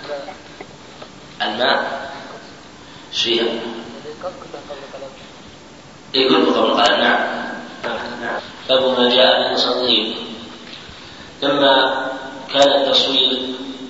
الماء شيئا يقول قبل القلم. نعم باب ما جاء من تصوير. لما كان التصوير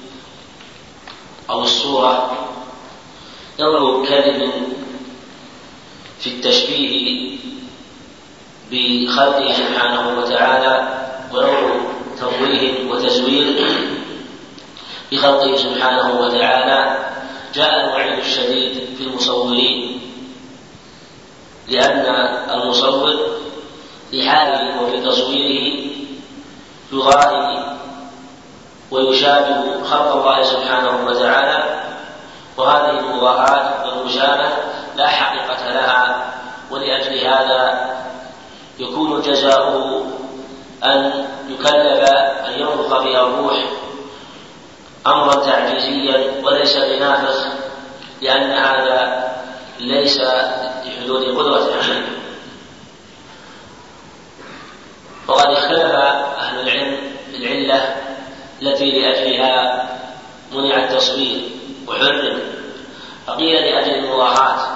أو الصورة نوع كذب في التشبيه بخلقه سبحانه وتعالى، ونوع تضويه وتزوير بخلقه سبحانه وتعالى، جاء الوعيد الشديد في المصورين، لأن المصور في حاله وفي تصويره يغالي ويشابه خلق الله سبحانه وتعالى، وهذه المضاهاة والمشابهة لا حقيقة لها، ولأجل هذا يكون جزاؤه أن يكلف أن ينفخ فيها الروح أمرا تعجيزيا وليس بنافخ، لأن هذا ليس لحدود قدرته. وقد اختلف أهل العلم في العلة التي لأجلها منع التصوير وحرم، فقيل لأجل المضاهاة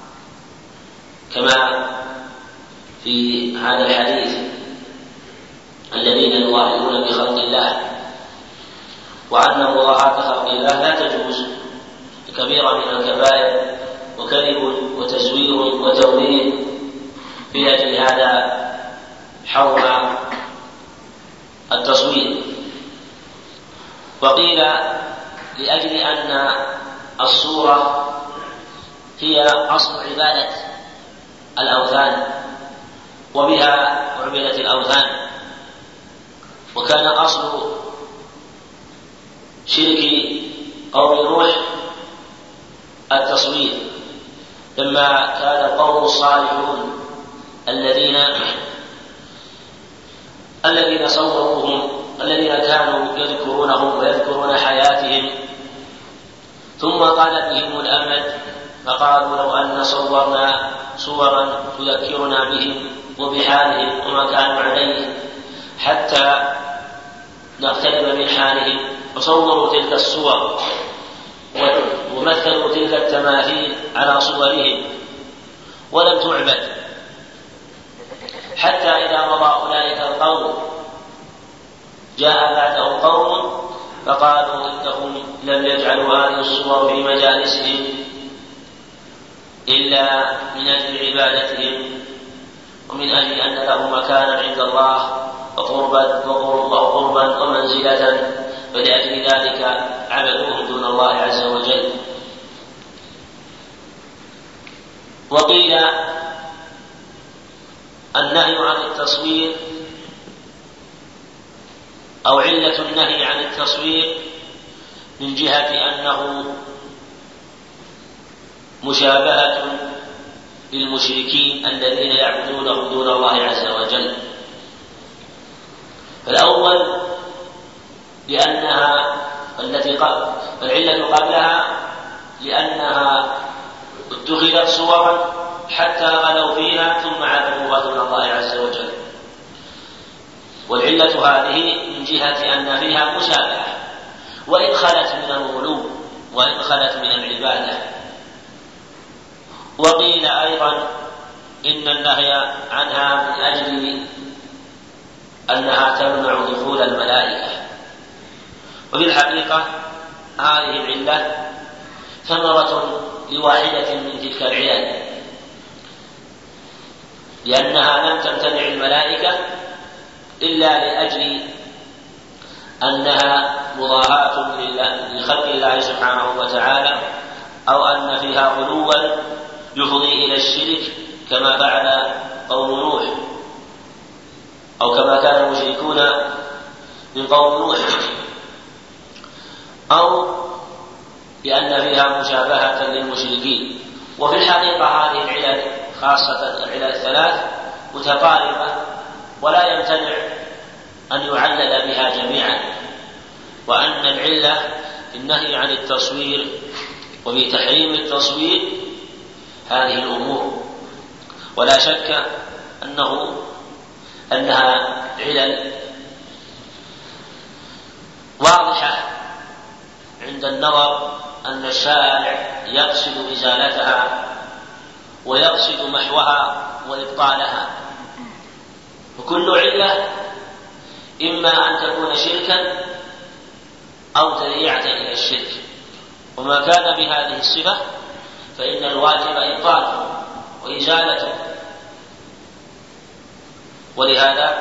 كما في هذا الحديث الذين يضاهئون بخلق الله، وأن مضاهاة خلق الله لا تجوز كبيرة من الكبائر وكذب وتزوير وتوهين، في أجل هذا حرم التصوير. وقيل لأجل أن الصورة هي أصل عبادة الأوثان وبها عبدت الأوثان، وكان أصل شرك قوم نوح التصوير، لما كان القوم الصالحون الذين الذين صوروهم الذين كانوا يذكرونهم ويذكرون حياتهم ثم قال بهم الأمد فقالوا لو أن صورنا صورا تذكرنا بهم وبحالهم وما كانوا عليه حتى نقترب من حالهم، فصوروا تلك الصور ومثلوا تلك التماثيل على صورهم ولم تعبد، حتى إذا مضى أولئك القوم جاء بعده قوم فقالوا إنهم لم يجعلوا هذه الصور في مجالسهم إلا من أجل عبادتهم ومن أجل أن له مكانا عند الله وقربا وقربا ومنزلة، فلأجل ذلك عبدوهم دون الله عز وجل. وقيل النهي عن التصوير أو علة النهي عن التصوير من جهة أنه مشابهة للمشركين الذين يعبدونه دون الله عز وجل. فالأول لأنها التي قبل العلة قبلها لأنها اتخذت صورا حتى غلوا فيها ثم عبدوها دون الله عز وجل، والعلة هذه من جهة أن فيها مشابهة وإن خلت من الغلو وإن خلت من العبادة. وقيل أيضا إن النهي عنها من أجل أنها تمنع دخول الملائكة، وفي الحقيقة هذه العلة ثمرة لواحدة من تلك العلل، لأنها لم تمتنع الملائكة إلا لأجل أنها مضاهاة لخلق الله سبحانه وتعالى أو أن فيها غلوا يفضي إلى الشرك كما فعل قوم نوح أو كما كان المشركون من قوم نوح، أو لأن فيها مشابهة للمشركين. وفي الحقيقة هذه العلل خاصة العلل الثلاث متقاربة ولا يمتنع أن يعلل بها جميعا، وأن العلة في النهي عن التصوير وفي تحريم التصوير هذه الأمور، ولا شك أنه أنها علل واضحة عند النظر أن الشارع يقصد إزالتها ويقصد محوها وإبطالها، وكل علة إما أن تكون شركا أو ذريعة إلى الشرك، وما كان بهذه الصفة فإن الواجب إبطاله وإزالته. ولهذا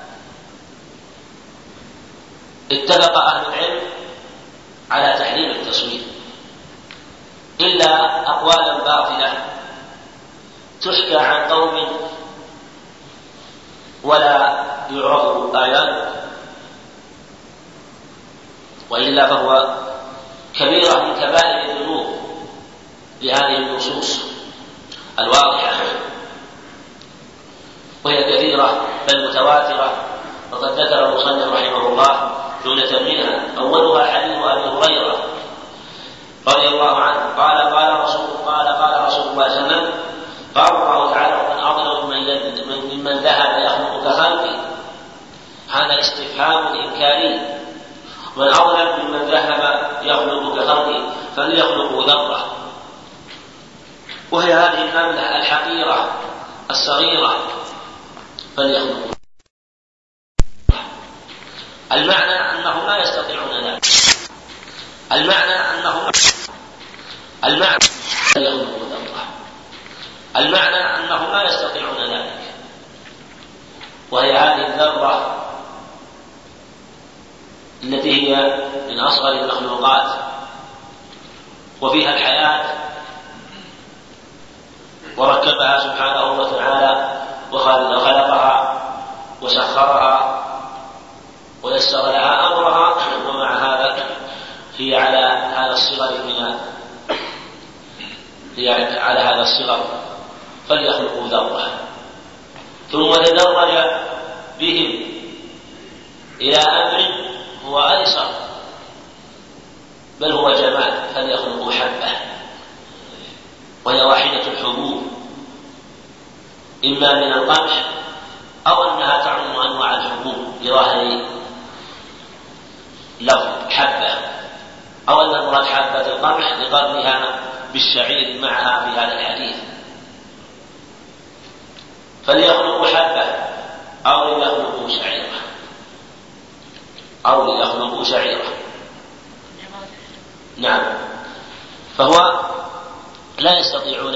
اتفق أهل العلم على تحريم التصوير إلا أقوالا باطلة تحكى عن قوم ولا يعرف آيان، وإلا فهو كبيرة من كبائر الذنوب لهذه النصوص الواضحة، وهي كثيرة بل متواترة، وقد ذكر المصنف رحمه الله جملة منها. أولها حديث أبي هريرة رضي الله عنه قال قال رسول قال قال رسول الله صلى الله عليه وسلم قال الله تعالى ومن أظلم ممن ذهب يخلق كخلقي، هذا استفهام إنكاري، ومن أظلم ممن ذهب يخلق كخلقي فليخلقوا ذرة، وهي هذه النملة الحقيرة الصغيرة فليخلقوا. المعنى أنهم لا يستطيعون ذلك، المعنى أنهم المعنى فليخلقوا ذرة، المعنى أنهم لا يستطيعون ذلك، وهي هذه الذرة التي هي من أصغر المخلوقات وفيها الحياة، وركبها سبحانه وتعالى وخلقها وسخرها ويسر لها أمرها، ومع هذا هي على هذا الصغر من يعني على هذا الصغر فليخلقوا ذرة، ثم تدرج بهم إلى أمر هو أيسر بل هو جمال، فليخلقوا حبة وهي واحدة الحبوب إما من القمح أو أنها تعم أنواع الحبوب بظاهر لفظ حبة، أو أن المراد حبة القمح لقرنها بالشعير معها في هذا الحديث. فليخلقوا حبة أو ليخلقوا شعيرة أو ليخلقوا شعيرة. نعم، فهو لا يستطيعون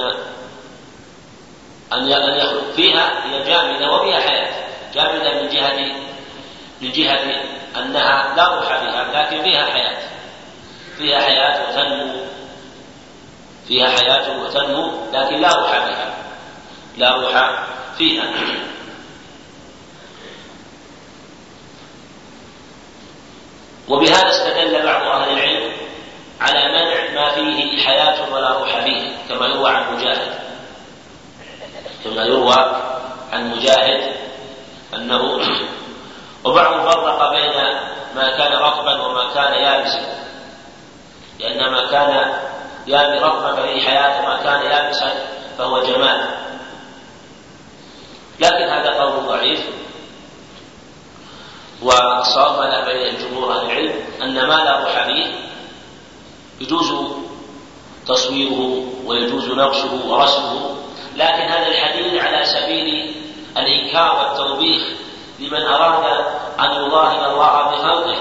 أن يخلق فيها، هي جامدة وفيها حياة، جامدة من جهة من جهة أنها لا روح بها، لكن فيها حياة، فيها حياة وتنمو، فيها حياة وتنمو، لكن لا روح بها، لا روح فيها. وبهذا استدل بعض أهل العلم على منع ما فيه حياة ولا روح فيه، كما يروى عن مجاهد كما يروى عن مجاهد أنه وبعض فرق بين ما كان رطبا وما كان يابسا، لأن ما كان يابس رطبا فيه حياة وما كان يابسا فهو جمال، لكن هذا قول ضعيف. والصواب ما بين الجمهور أهل العلم أن ما لا روح فيه يجوز تصويره ويجوز نقشه ورسمه، لكن هذا الحديث على سبيل الإنكار والتوبيخ لمن أراد أن يظاهر الله بخلقه،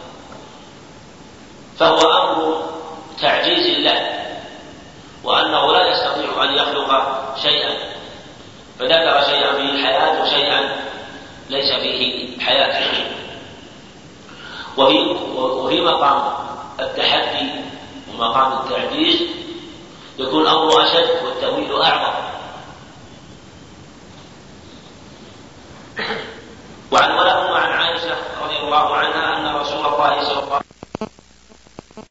فهو أمر تعجيز له، وأنه لا يستطيع أن يخلق شيئا، فذكر شيئا فيه الحياة وشيئا ليس فيه حياة. وفي, وفي مقام التحدي ومقام التعجيز يكون الأمر أشد والتأويل أعظم. وعن ولهم عن عائشة رضي الله عنها أن رسول